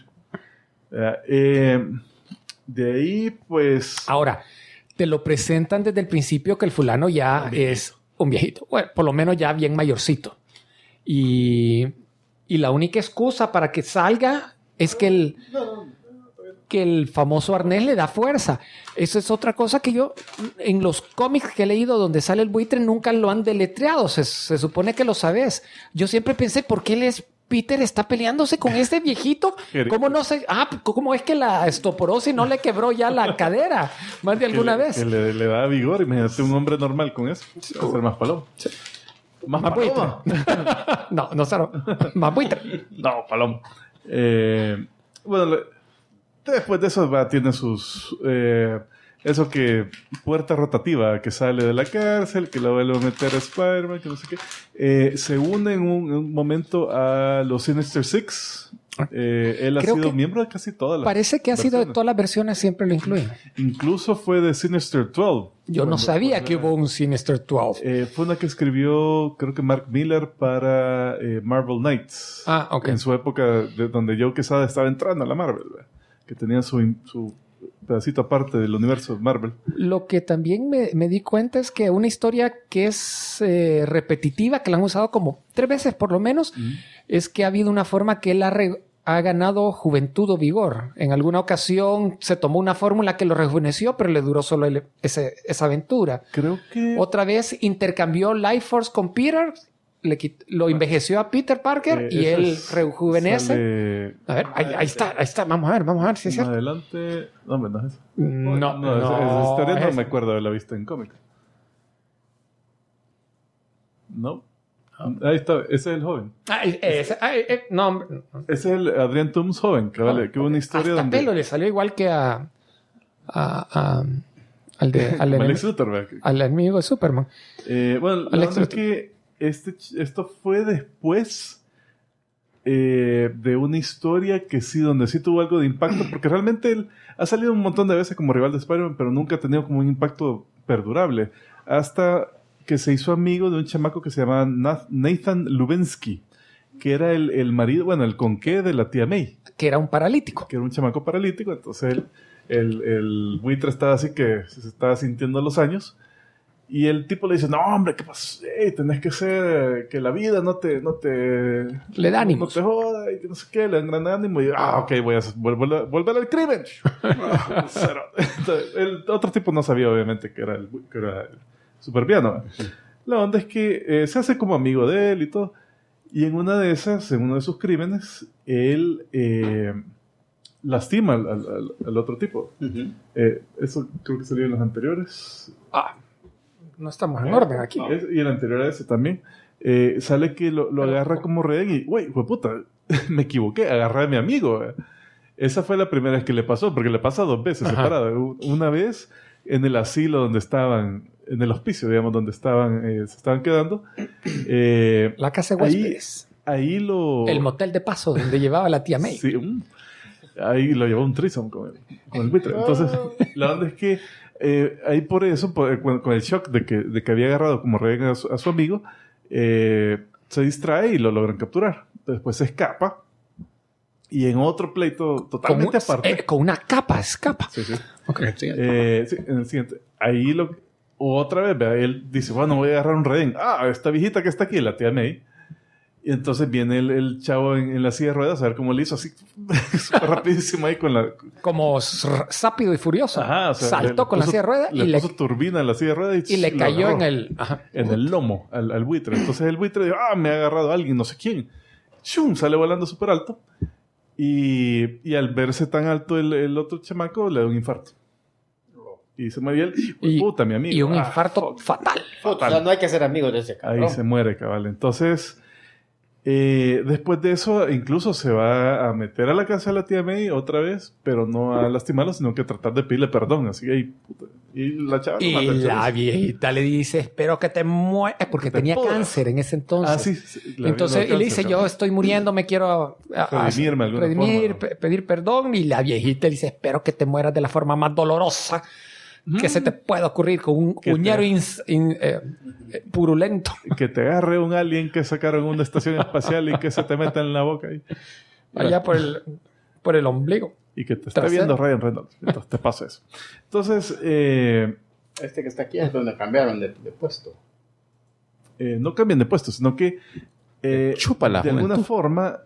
De ahí, pues... Ahora, te lo presentan desde el principio que el fulano ya es un viejito. Bueno, por lo menos ya bien mayorcito. Y la única excusa para que salga es que el famoso arnés le da fuerza. Eso es otra cosa que yo, en los cómics que he leído donde sale el buitre, nunca lo han deletreado. Se supone que lo sabes. Yo siempre pensé, ¿por qué Peter está peleándose con este viejito? ¿Cómo no sé? ¿Cómo es que la osteoporosis no le quebró ya la cadera más de alguna vez? Que le da vigor. Imagínate un hombre normal con eso. Va a ser más paloma. Sí. Más buitre. paloma. No, Saro. Más buitre. No, paloma. Bueno, después de eso tiene sus... eso que puerta rotativa, que sale de la cárcel, que la vuelve a meter a Spider-Man, que no sé qué. Se une en un momento a los Sinister Six. Él ha sido miembro de casi todas las Parece que ha versiones. sido de todas las versiones, siempre lo incluyen. Incluso fue de Sinister 12. Yo no sabía que hubo un Sinister 12. Fue una que escribió, creo que Mark Miller, para Marvel Knights. Ah, ok. En su época, donde Joe Quesada estaba entrando a la Marvel, ¿verdad? Que tenía su pedacito aparte del universo de Marvel. Lo que también me di cuenta es que una historia que es repetitiva, que la han usado como 3 veces por lo menos, es que ha habido una forma que él ha ganado juventud o vigor. En alguna ocasión se tomó una fórmula que lo rejuveneció, pero le duró solo esa aventura. Creo que... Otra vez intercambió Life Force con Peter, lo envejeció a Peter Parker y él rejuvenece. A ver, ahí está. Vamos a ver si es cierto. Adelante. No, no es eso. No, esa historia no me acuerdo de haberla visto en cómic. No. Ahí está, ese es el joven. No. Ese es el Adrian Toomes joven, que hubo una historia hasta donde... pelo le salió igual que al enemigo de Superman. Bueno, la verdad es que esto fue después de una historia que sí, donde sí tuvo algo de impacto, porque realmente él ha salido un montón de veces como rival de Spider-Man, pero nunca ha tenido como un impacto perdurable. Hasta que se hizo amigo de un chamaco que se llamaba Nathan Lubensky, que era el marido, bueno, el conqué de la tía May. Que era un paralítico. Que era un chamaco paralítico, entonces el buitre estaba así que se estaba sintiendo los años. Y el tipo le dice, no, hombre, ¿qué pasa? Tenés que ser, que la vida no te le da ánimo. No te joda, y que no sé qué, le dan gran ánimo. Y, ok, voy a volver al crimen. Entonces, el otro tipo no sabía, obviamente, que era el supervillano. La onda es que se hace como amigo de él y todo. Y en una de esas, en uno de sus crímenes, él lastima al otro tipo. Eso creo que salió en los anteriores. No estamos en orden aquí. Y el anterior a ese también. Sale que lo agarra como rehén y, güey, puta, me equivoqué, agarré a mi amigo. Esa fue la primera vez que le pasó, porque le pasa 2 veces separada. Una vez en el asilo donde estaban, en el hospicio, digamos, donde estaban, se estaban quedando. La casa de huéspedes. Ahí el motel de paso donde llevaba la tía May. Sí, ahí lo llevó un threesome con el buitre. Entonces, la onda es que ahí por eso, con el shock de que había agarrado como rehén a su amigo, se distrae y lo logran capturar. Después se escapa y en otro pleito totalmente aparte. Con una capa, escapa. Sí. Okay. Sí, en el siguiente. Ahí otra vez, él dice, bueno, voy a agarrar un rehén. Esta viejita que está aquí, la tía May. Y entonces viene el chavo en la silla de ruedas a ver cómo le hizo así súper rapidísimo ahí con la... Como rápido y furioso. Ajá, o sea, saltó con la silla de ruedas y le puso turbina en la silla de ruedas y le cayó en el lomo al buitre. Entonces el buitre dijo, me ha agarrado alguien, no sé quién. ¡Shum! Sale volando súper alto. Y al verse tan alto el otro chamaco le da un infarto. Y se muere puta, mi amigo. Y un infarto fatal. O sea, no hay que ser amigos de ese cabrón. Ahí se muere, cabal. Entonces... Después de eso, incluso se va a meter a la casa de la tía May otra vez, pero no a lastimarla, sino que a tratar de pedirle perdón. Así que ahí, y la chava y la viejita le dice, espero que te mueras, porque tenía cáncer en ese entonces. Ah, sí. Entonces, y le dice, yo estoy muriendo, me quiero pedir perdón. Y la viejita le dice, espero que te mueras de la forma más dolorosa que se te pueda ocurrir, con un uñero purulento. Que te agarre un alien que sacaron en una estación espacial y que se te meta en la boca. Allá por el ombligo. Y que te esté viendo Ryan Reynolds. Entonces te pasa eso. Entonces... este que está aquí es donde cambiaron de puesto. No cambian de puesto, sino que... chúpala. De alguna forma...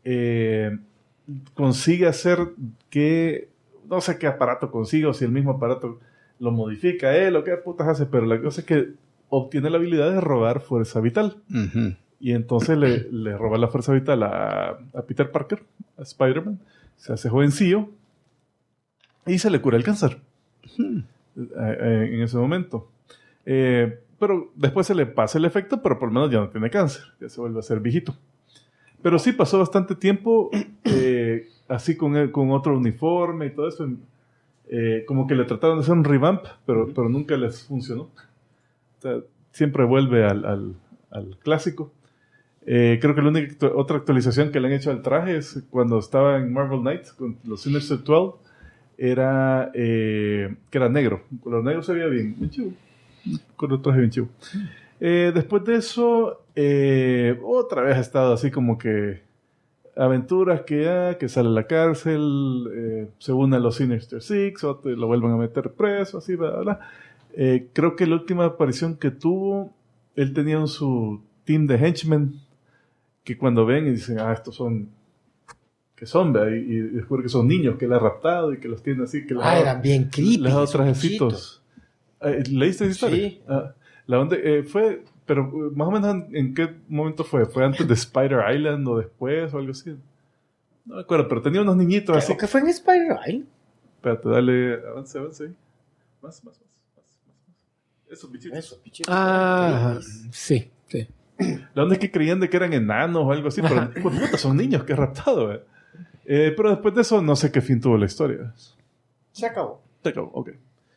consigue hacer que... No sé qué aparato consigue o si el mismo aparato lo modifica él o qué putas hace, pero la cosa es que obtiene la habilidad de robar fuerza vital. Uh-huh. Y entonces le roba la fuerza vital a Peter Parker, a Spider-Man, se hace jovencillo y se le cura el cáncer. Uh-huh. En ese momento. Pero después se le pasa el efecto, pero por lo menos ya no tiene cáncer, ya se vuelve a ser viejito. Pero sí pasó bastante tiempo así con otro uniforme y todo eso. Como que le trataron de hacer un revamp, pero nunca les funcionó. O sea, siempre vuelve al clásico. Creo que la única otra actualización que le han hecho al traje es cuando estaba en Marvel Knights con los Sinister 12, era que era negro. El color negro se veía bien chivo. Con el traje bien chivo. Después de eso, otra vez ha estado así como que aventuras que sale a la cárcel, se une a los Sinister Six, o lo vuelven a meter preso, así, bla, bla. Creo que la última aparición que tuvo, él tenía su team de henchmen, que cuando ven y dicen, estos son, ¿qué son? Y descubre que son niños que él ha raptado y que los tiene así. Que eran bien creepy. Les ha dado trajecitos. ¿Leíste esa historia? Sí. La onda, fue... Pero más o menos ¿en qué momento fue? ¿Fue antes de Spider Island o después o algo así? No me acuerdo, pero tenía unos niñitos así. ¿Qué fue en Spider Island? Espérate, dale, avance. Más. Esos bichitos. Sí. La onda es que creían de que eran enanos o algo así, pero puta, son niños que he raptado. Pero después de eso no sé qué fin tuvo la historia. Se acabó, ok.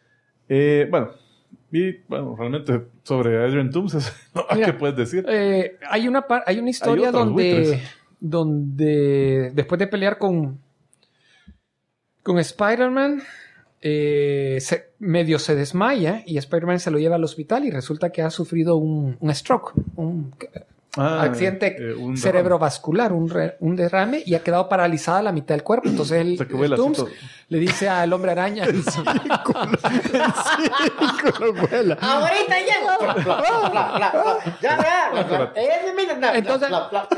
Y bueno, realmente sobre Adrian Toomes, ¿qué puedes decir? Hay una historia donde después de pelear con Spider-Man, medio se desmaya y Spider-Man se lo lleva al hospital y resulta que ha sufrido un stroke, un accidente cerebrovascular, un derrame, y ha quedado paralizada la mitad del cuerpo. Entonces el Toomes le dice al Hombre Araña, ahorita llego. Entonces,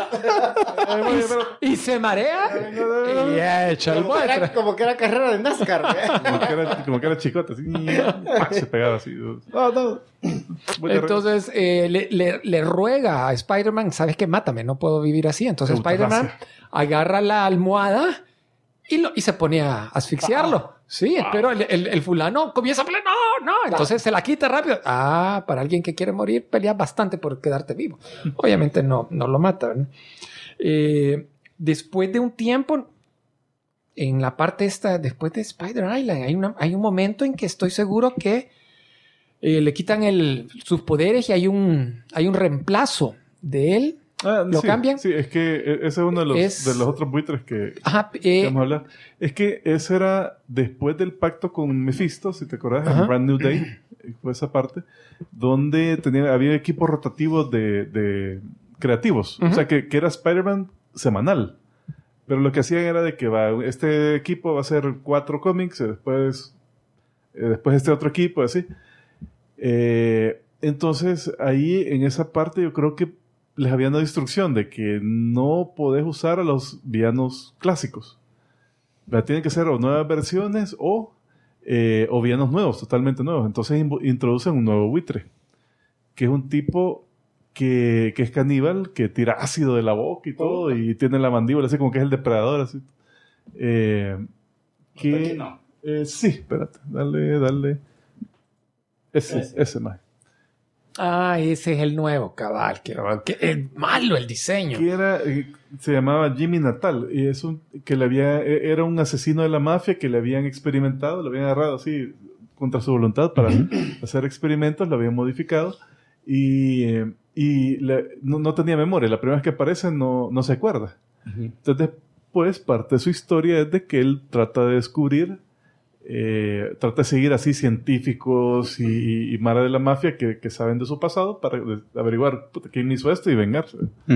y se marea y echa el muestra. Como que era carrera de NASCAR. como que era chicote, así, se pegaba así. Entonces le ruega a Spider-Man, ¿sabes qué? Mátame, no puedo vivir así. Entonces Spider-Man agarra la almohada y se pone a asfixiarlo. Sí, pero el fulano comienza a pelear. No. Entonces se la quita rápido. Para alguien que quiere morir, peleas bastante por quedarte vivo. Obviamente no lo mata, ¿no? Después de un tiempo, en la parte esta, después de Spider Island, hay un momento en que estoy seguro que le quitan sus poderes y hay un reemplazo de él. ¿Lo cambian? Sí, es que ese es uno de los otros buitres que vamos a hablar. Es que ese era después del pacto con Mephisto, si te acuerdas, en Brand New Day, fue esa parte, donde había equipos rotativos de creativos. O sea, que era Spider-Man semanal. Pero lo que hacían era de que este equipo va a hacer 4 cómics, después este otro equipo, así. Entonces, ahí en esa parte yo creo que les habían dado instrucción de que no podés usar a los villanos clásicos. Tienen que ser o nuevas versiones o villanos nuevos, totalmente nuevos. Entonces introducen un nuevo buitre, que es un tipo que es caníbal, que tira ácido de la boca y todo, y tiene la mandíbula así como que es el depredador. Así. Sí, espérate, dale. Ese más. Ah, ese es el nuevo, cabal. Que es malo el diseño. Que era, se llamaba Jimmy Natal. Y es era un asesino de la mafia que le habían experimentado, lo habían agarrado así contra su voluntad para hacer experimentos, lo habían modificado. Y no tenía memoria. La primera vez que aparece no se acuerda. Entonces, después, parte de su historia es de que él trata de descubrir, trata de seguir así científicos y mara de la mafia que saben de su pasado para averiguar quién hizo esto y vengarse.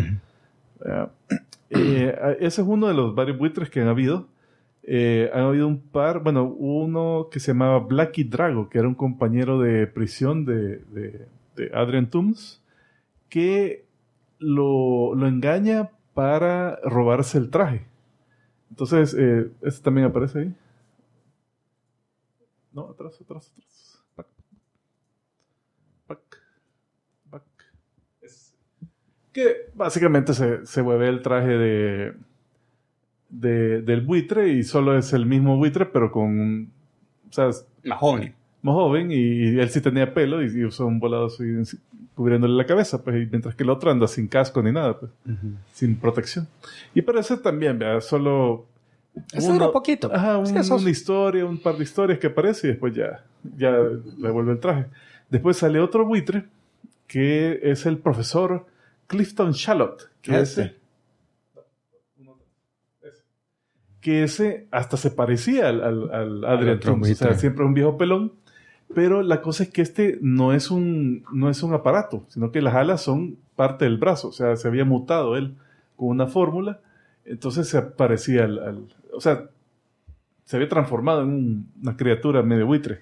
Ese es uno de los varios buitres que han habido. Han habido un par, bueno, uno que se llamaba Blackie Drago, que era un compañero de prisión de Adrian Toomes, que lo engaña para robarse el traje. Entonces, este también aparece ahí. No, atrás. Back. Que básicamente se mueve el traje del buitre y solo es el mismo buitre, pero con... O sea, Más joven. Y él sí tenía pelo y usó un volado así cubriéndole la cabeza, pues, y mientras que el otro anda sin casco ni nada, pues, sin protección. Y parece también, ¿verdad? Solo... Eso dura un poquito. Ajá, una historia, un par de historias que aparece y después ya le vuelve el traje. Después sale otro buitre que es el profesor Clifton Shallot, que ese hasta se parecía al Adrian Toomes. O sea, siempre un viejo pelón. Pero la cosa es que este no es un aparato, sino que las alas son parte del brazo. O sea, se había mutado él con una fórmula. Entonces se parecía o sea, se había transformado en una criatura medio buitre.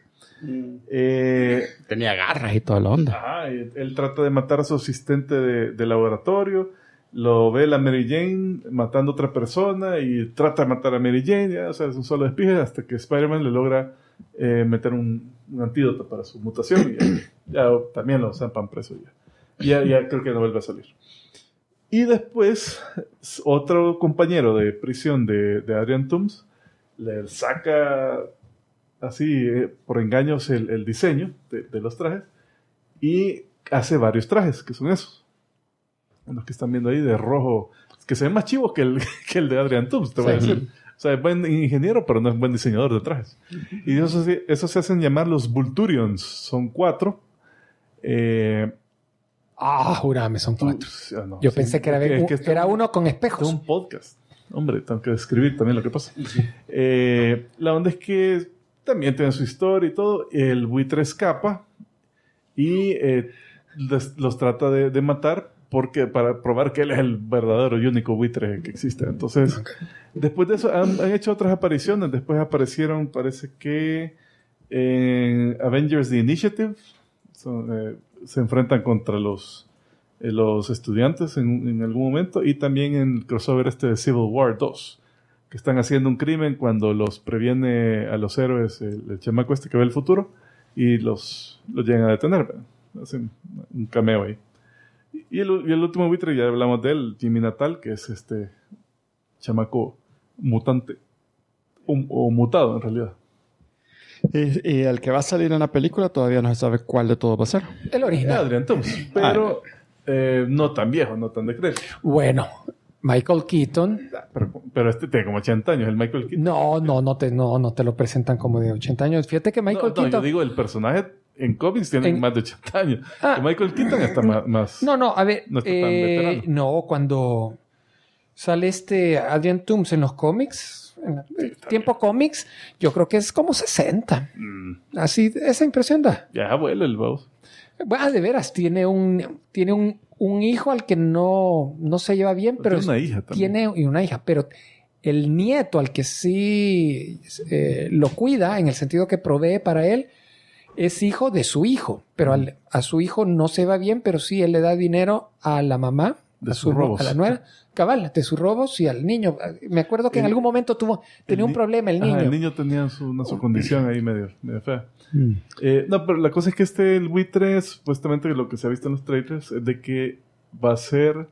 Tenía garras y toda la onda. Ajá, él trata de matar a su asistente de laboratorio. Lo ve la Mary Jane matando a otra persona y trata de matar a Mary Jane. O sea, es un solo despige hasta que Spider-Man le logra meter un antídoto para su mutación y ya también lo zampan preso ya creo que no vuelve a salir. Y después otro compañero de prisión de Adrian Toomes le saca así por engaños el diseño de los trajes y hace varios trajes que son esos, unos que están viendo ahí de rojo, que se ven más chivos que el de Adrian Toomes, te voy a decir. O sea, es buen ingeniero, pero no es buen diseñador de trajes. Y eso se hacen llamar los Vulturions. Son 4. Jurame, son 4. Yo pensé que era uno con espejos. Es un podcast. Hombre, tengo que describir también lo que pasa. La onda es que también tiene su historia y todo. El buitre escapa y los trata de matar para probar que él es el verdadero y único buitre que existe. Entonces, después de eso han hecho otras apariciones. Después aparecieron, parece que en Avengers The Initiative se enfrentan contra los estudiantes en algún momento, y también en el crossover de Civil War 2, que están haciendo un crimen cuando los previene a los héroes el chamaco que ve el futuro y los llegan a detener, ¿verdad? Hacen un cameo ahí. Y el último buitre, ya hablamos de él, Jimmy Natal, que es este chamaco mutante. O mutado, en realidad. Y el que va a salir en la película todavía no se sabe cuál de todos va a ser. El original. Adrian Toomes. Pero no tan viejo, no tan decrépito. Bueno, Michael Keaton. Pero este tiene como 80 años, el Michael Keaton. No te lo presentan como de 80 años. Fíjate que Michael Keaton... yo digo, el personaje en cómics tiene más de 80 años. Michael Keaton está más... a ver... No está tan veterano. No, cuando sale Adrian Toomes en los cómics, en el tiempo cómics, yo creo que es como 60. Así, esa impresión da. Ya abuelo el boss. Bueno, de veras, tiene un hijo al que no se lleva bien, pero tiene una hija también. Tiene una hija, pero el nieto al que sí lo cuida, en el sentido que provee para él, es hijo de su hijo, pero a su hijo no se va bien, pero sí él le da dinero a la mamá, de sus robos, a la nuera, cabal, de sus robos, y al niño. Me acuerdo que en algún momento tenía un problema el niño. El niño tenía su condición ahí medio fea. No, pero la cosa es que el buitre, supuestamente lo que se ha visto en los trailers, es de que va a ser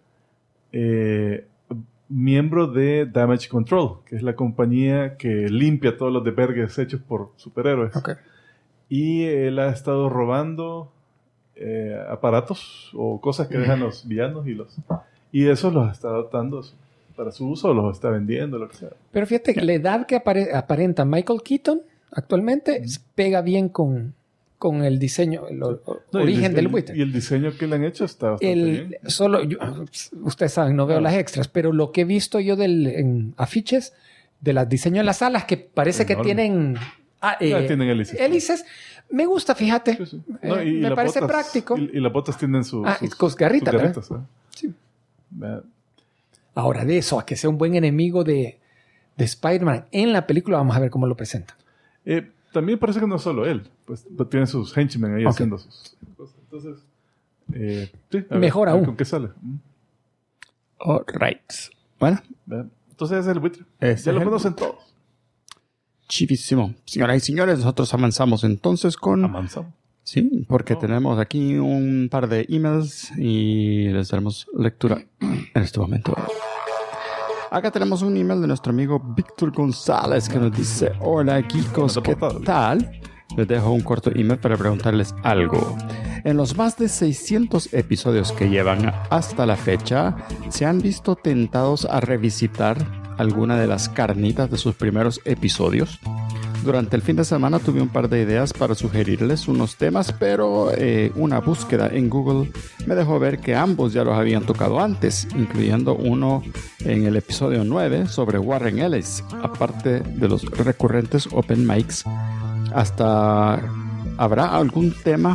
miembro de Damage Control, que es la compañía que limpia todos los desvergues hechos por superhéroes. Okay. Y él ha estado robando aparatos o cosas que dejan los villanos y eso los está adoptando para su uso, o los está vendiendo, lo que sea. Pero fíjate que la edad que aparenta Michael Keaton actualmente pega bien con el diseño, origen del buitre. Y el diseño que le han hecho está bastante bien. Ustedes saben, no veo las extras, pero lo que he visto yo en afiches de los diseños de las alas, que parece que tienen... tienen hélices. Me gusta, fíjate. Sí, sí. No, me parece práctico. Y las botas tienen sus garritas, garritas, sí. Ahora, de eso a que sea un buen enemigo de Spider-Man en la película, vamos a ver cómo lo presentan. También parece que no es solo él. Pues tiene sus henchmen ahí haciendo sus cosas. Entonces, sí, mejor aún. ¿Con qué sale? All right. Bueno. Entonces ese es el buitre. Ya lo conocen todos. Chivísimo. Señoras y señores, nosotros avanzamos entonces con... ¿Avanzamos? Sí, porque tenemos aquí un par de emails y les daremos lectura en este momento. Acá tenemos un email de nuestro amigo Víctor González que nos dice: hola geekos, ¿qué tal? Les dejo un corto email para preguntarles algo. En los más de 600 episodios que llevan hasta la fecha, ¿se han visto tentados a revisitar alguna de las carnitas de sus primeros episodios? Durante el fin de semana tuve un par de ideas para sugerirles unos temas, pero una búsqueda en Google me dejó ver que ambos ya los habían tocado antes, incluyendo uno en el episodio 9 sobre Warren Ellis, aparte de los recurrentes open mics. ¿Habrá algún tema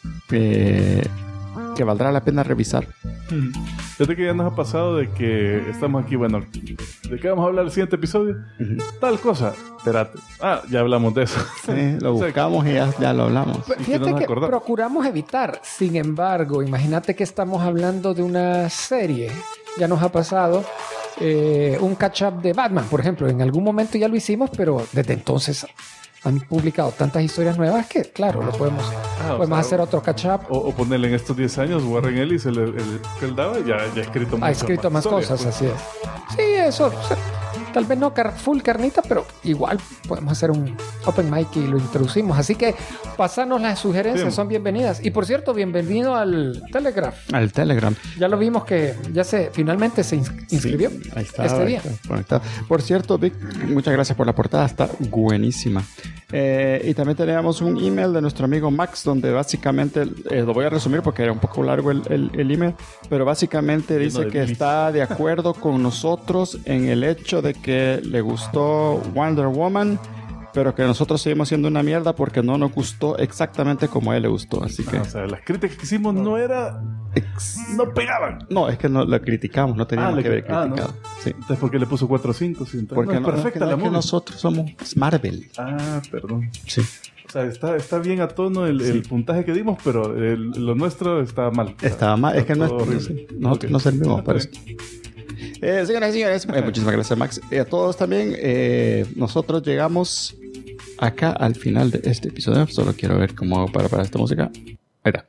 que valdrá la pena revisar? Fíjate que ya nos ha pasado de que estamos aquí, bueno, ¿de qué vamos a hablar el siguiente episodio? Tal cosa, espérate. Ya hablamos de eso. Sí, lo buscamos y ya lo hablamos. Fíjate que procuramos evitar. Sin embargo, imagínate que estamos hablando de una serie. Ya nos ha pasado un catch-up de Batman, por ejemplo. En algún momento ya lo hicimos, pero desde entonces han publicado tantas historias nuevas que, claro, lo podemos hacer otro catch-up. O ponerle en estos 10 años, Warren Ellis, el que él daba, ya ha escrito más cosas, pues. Así es. Sí, eso. Tal vez no full carnita, pero igual podemos hacer un open mic y lo introducimos. Así que pasarnos las sugerencias, son bienvenidas. Y por cierto, bienvenido al Telegram. Al Telegram. Ya lo vimos que finalmente se inscribió. Sí, ahí está, este día. Conectado. Por cierto, Vic, muchas gracias por la portada, está buenísima. Y también teníamos un email de nuestro amigo Max, donde básicamente, lo voy a resumir porque era un poco largo el email, pero básicamente dice que está de acuerdo con nosotros en el hecho de que le gustó Wonder Woman, pero que nosotros seguimos siendo una mierda porque no nos gustó exactamente como a él le gustó. Así que... O sea, las críticas que hicimos no pegaban. No, es que no la criticamos, no teníamos que haber criticado. No. Sí. Entonces, ¿por qué le puso 4 o 5? Porque no es perfecta la que nosotros somos Marvel. Perdón. Sí. O sea, está bien a tono el puntaje que dimos, pero lo nuestro está mal. Estaba mal, es que nosotros no servimos para eso. Señoras y señores, muchísimas gracias, Max. A todos también, nosotros llegamos acá al final de este episodio. Solo quiero ver cómo hago para esta música. Ahí está.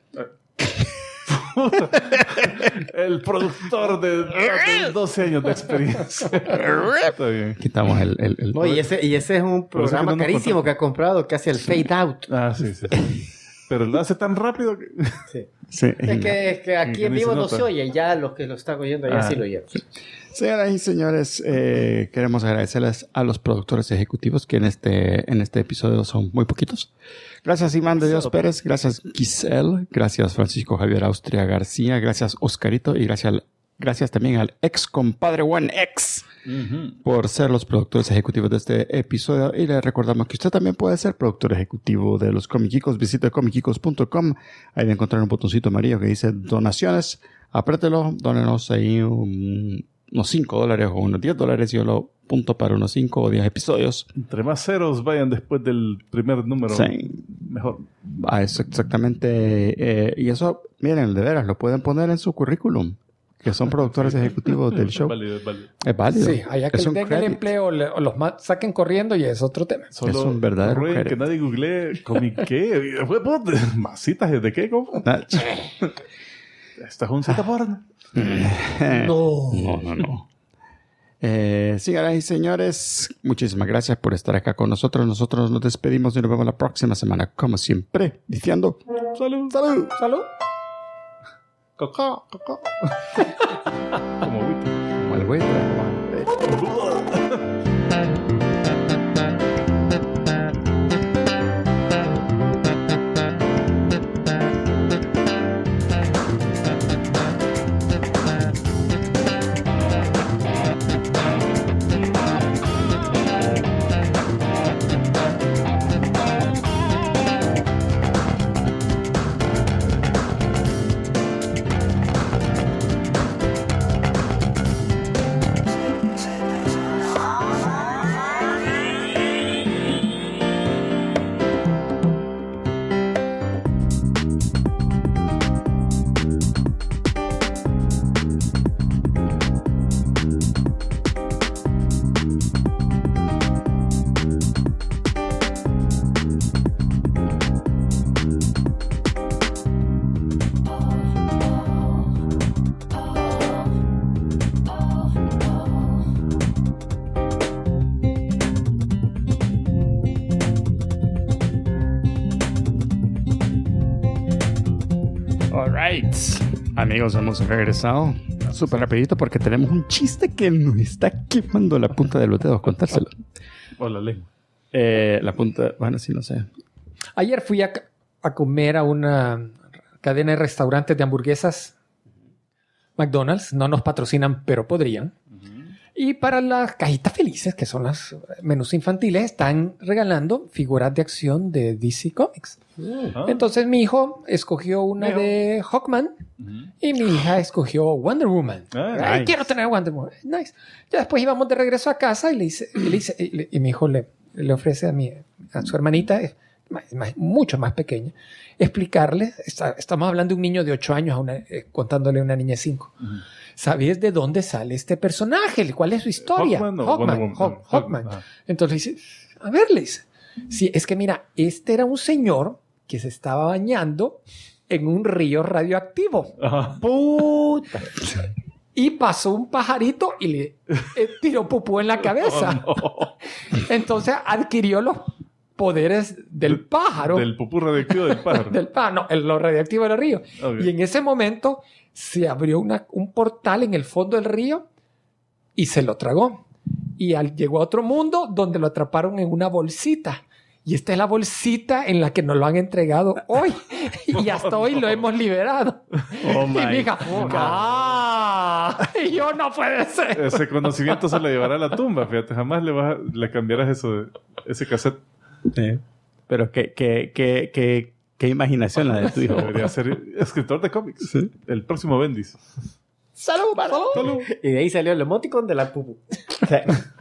El productor de 12 años de experiencia. Está bien. Quitamos el... No, y ese es un programa carísimo que ha comprado, que hace el fade out. Sí. Pero lo hace tan rápido que... Sí. Es que aquí en vivo no se oye, ya los que lo están oyendo ya sí lo oyeron. Señoras y señores, queremos agradecerles a los productores ejecutivos que en este episodio son muy poquitos. Gracias Iván de Dios Pérez, gracias Giselle, gracias Francisco Javier Austria García, gracias Oscarito y gracias también al ex compadre One X por ser los productores ejecutivos de este episodio. Y le recordamos que usted también puede ser productor ejecutivo de los Comicicos. Visite comicicos.com. Ahí va a encontrar un botoncito amarillo que dice donaciones. Aprételo, dónenos ahí unos $5 o unos $10. Yo lo punto para unos 5 o 10 episodios. Entre más ceros vayan después del primer número, mejor. Eso exactamente. Y eso, miren, de veras, lo pueden poner en su currículum. Que son productores ejecutivos del show. Es válido. Sí, allá que den el empleo o los saquen corriendo y es otro tema. Es un verdadero que nadie googlee ¿qué? ¿Masitas de qué? ¿Cómo? ¿Esta es un cita porno? No. Señoras y señores, muchísimas gracias por estar acá con nosotros. Nosotros nos despedimos y nos vemos la próxima semana, como siempre, diciendo salud, salud, salud. Cocó. Como buitre. Como el buitre. Amigos, hemos regresado súper rapidito porque tenemos un chiste que nos está quemando la punta de los dedos. Contárselo. O la lengua. La punta, bueno, sí, no sé. Ayer fui a comer a una cadena de restaurantes de hamburguesas. McDonald's. No nos patrocinan, pero podrían. Y para las cajitas felices, que son los menús infantiles, están regalando figuras de acción de DC Comics. Entonces mi hijo escogió una de Hawkman y mi hija escogió Wonder Woman. Nice. Quiero tener Wonder Woman. Nice. Ya después íbamos de regreso a casa y y mi hijo le ofrece a su hermanita, mucho más pequeña, explicarle. Estamos hablando de un niño de 8 años contándole a una niña de 5. ¿Sabes de dónde sale este personaje? ¿Cuál es su historia? Hawkman. Entonces dice, a ver, le dice, sí, es que mira, este era un señor que se estaba bañando en un río radioactivo. ¡Puta! Y pasó un pajarito y le tiró pupú en la cabeza. Entonces adquirió los poderes del pájaro. Del pupú radioactivo del pájaro. Del pájaro, no, lo radioactivo del río. Y en ese momento se abrió un portal en el fondo del río y se lo tragó. Y llegó a otro mundo donde lo atraparon en una bolsita. Y esta es la bolsita en la que nos lo han entregado hoy. Y hasta hoy lo hemos liberado. Oh y mi hija, y yo, no puede ser. Ese conocimiento se lo llevará a la tumba. Fíjate, jamás le cambiarás ese cassette. Sí. Pero qué imaginación la de tu hijo. Debería ser escritor de cómics. Sí. El próximo Bendis. ¡Salud! Y de ahí salió el emoticon de la pupu.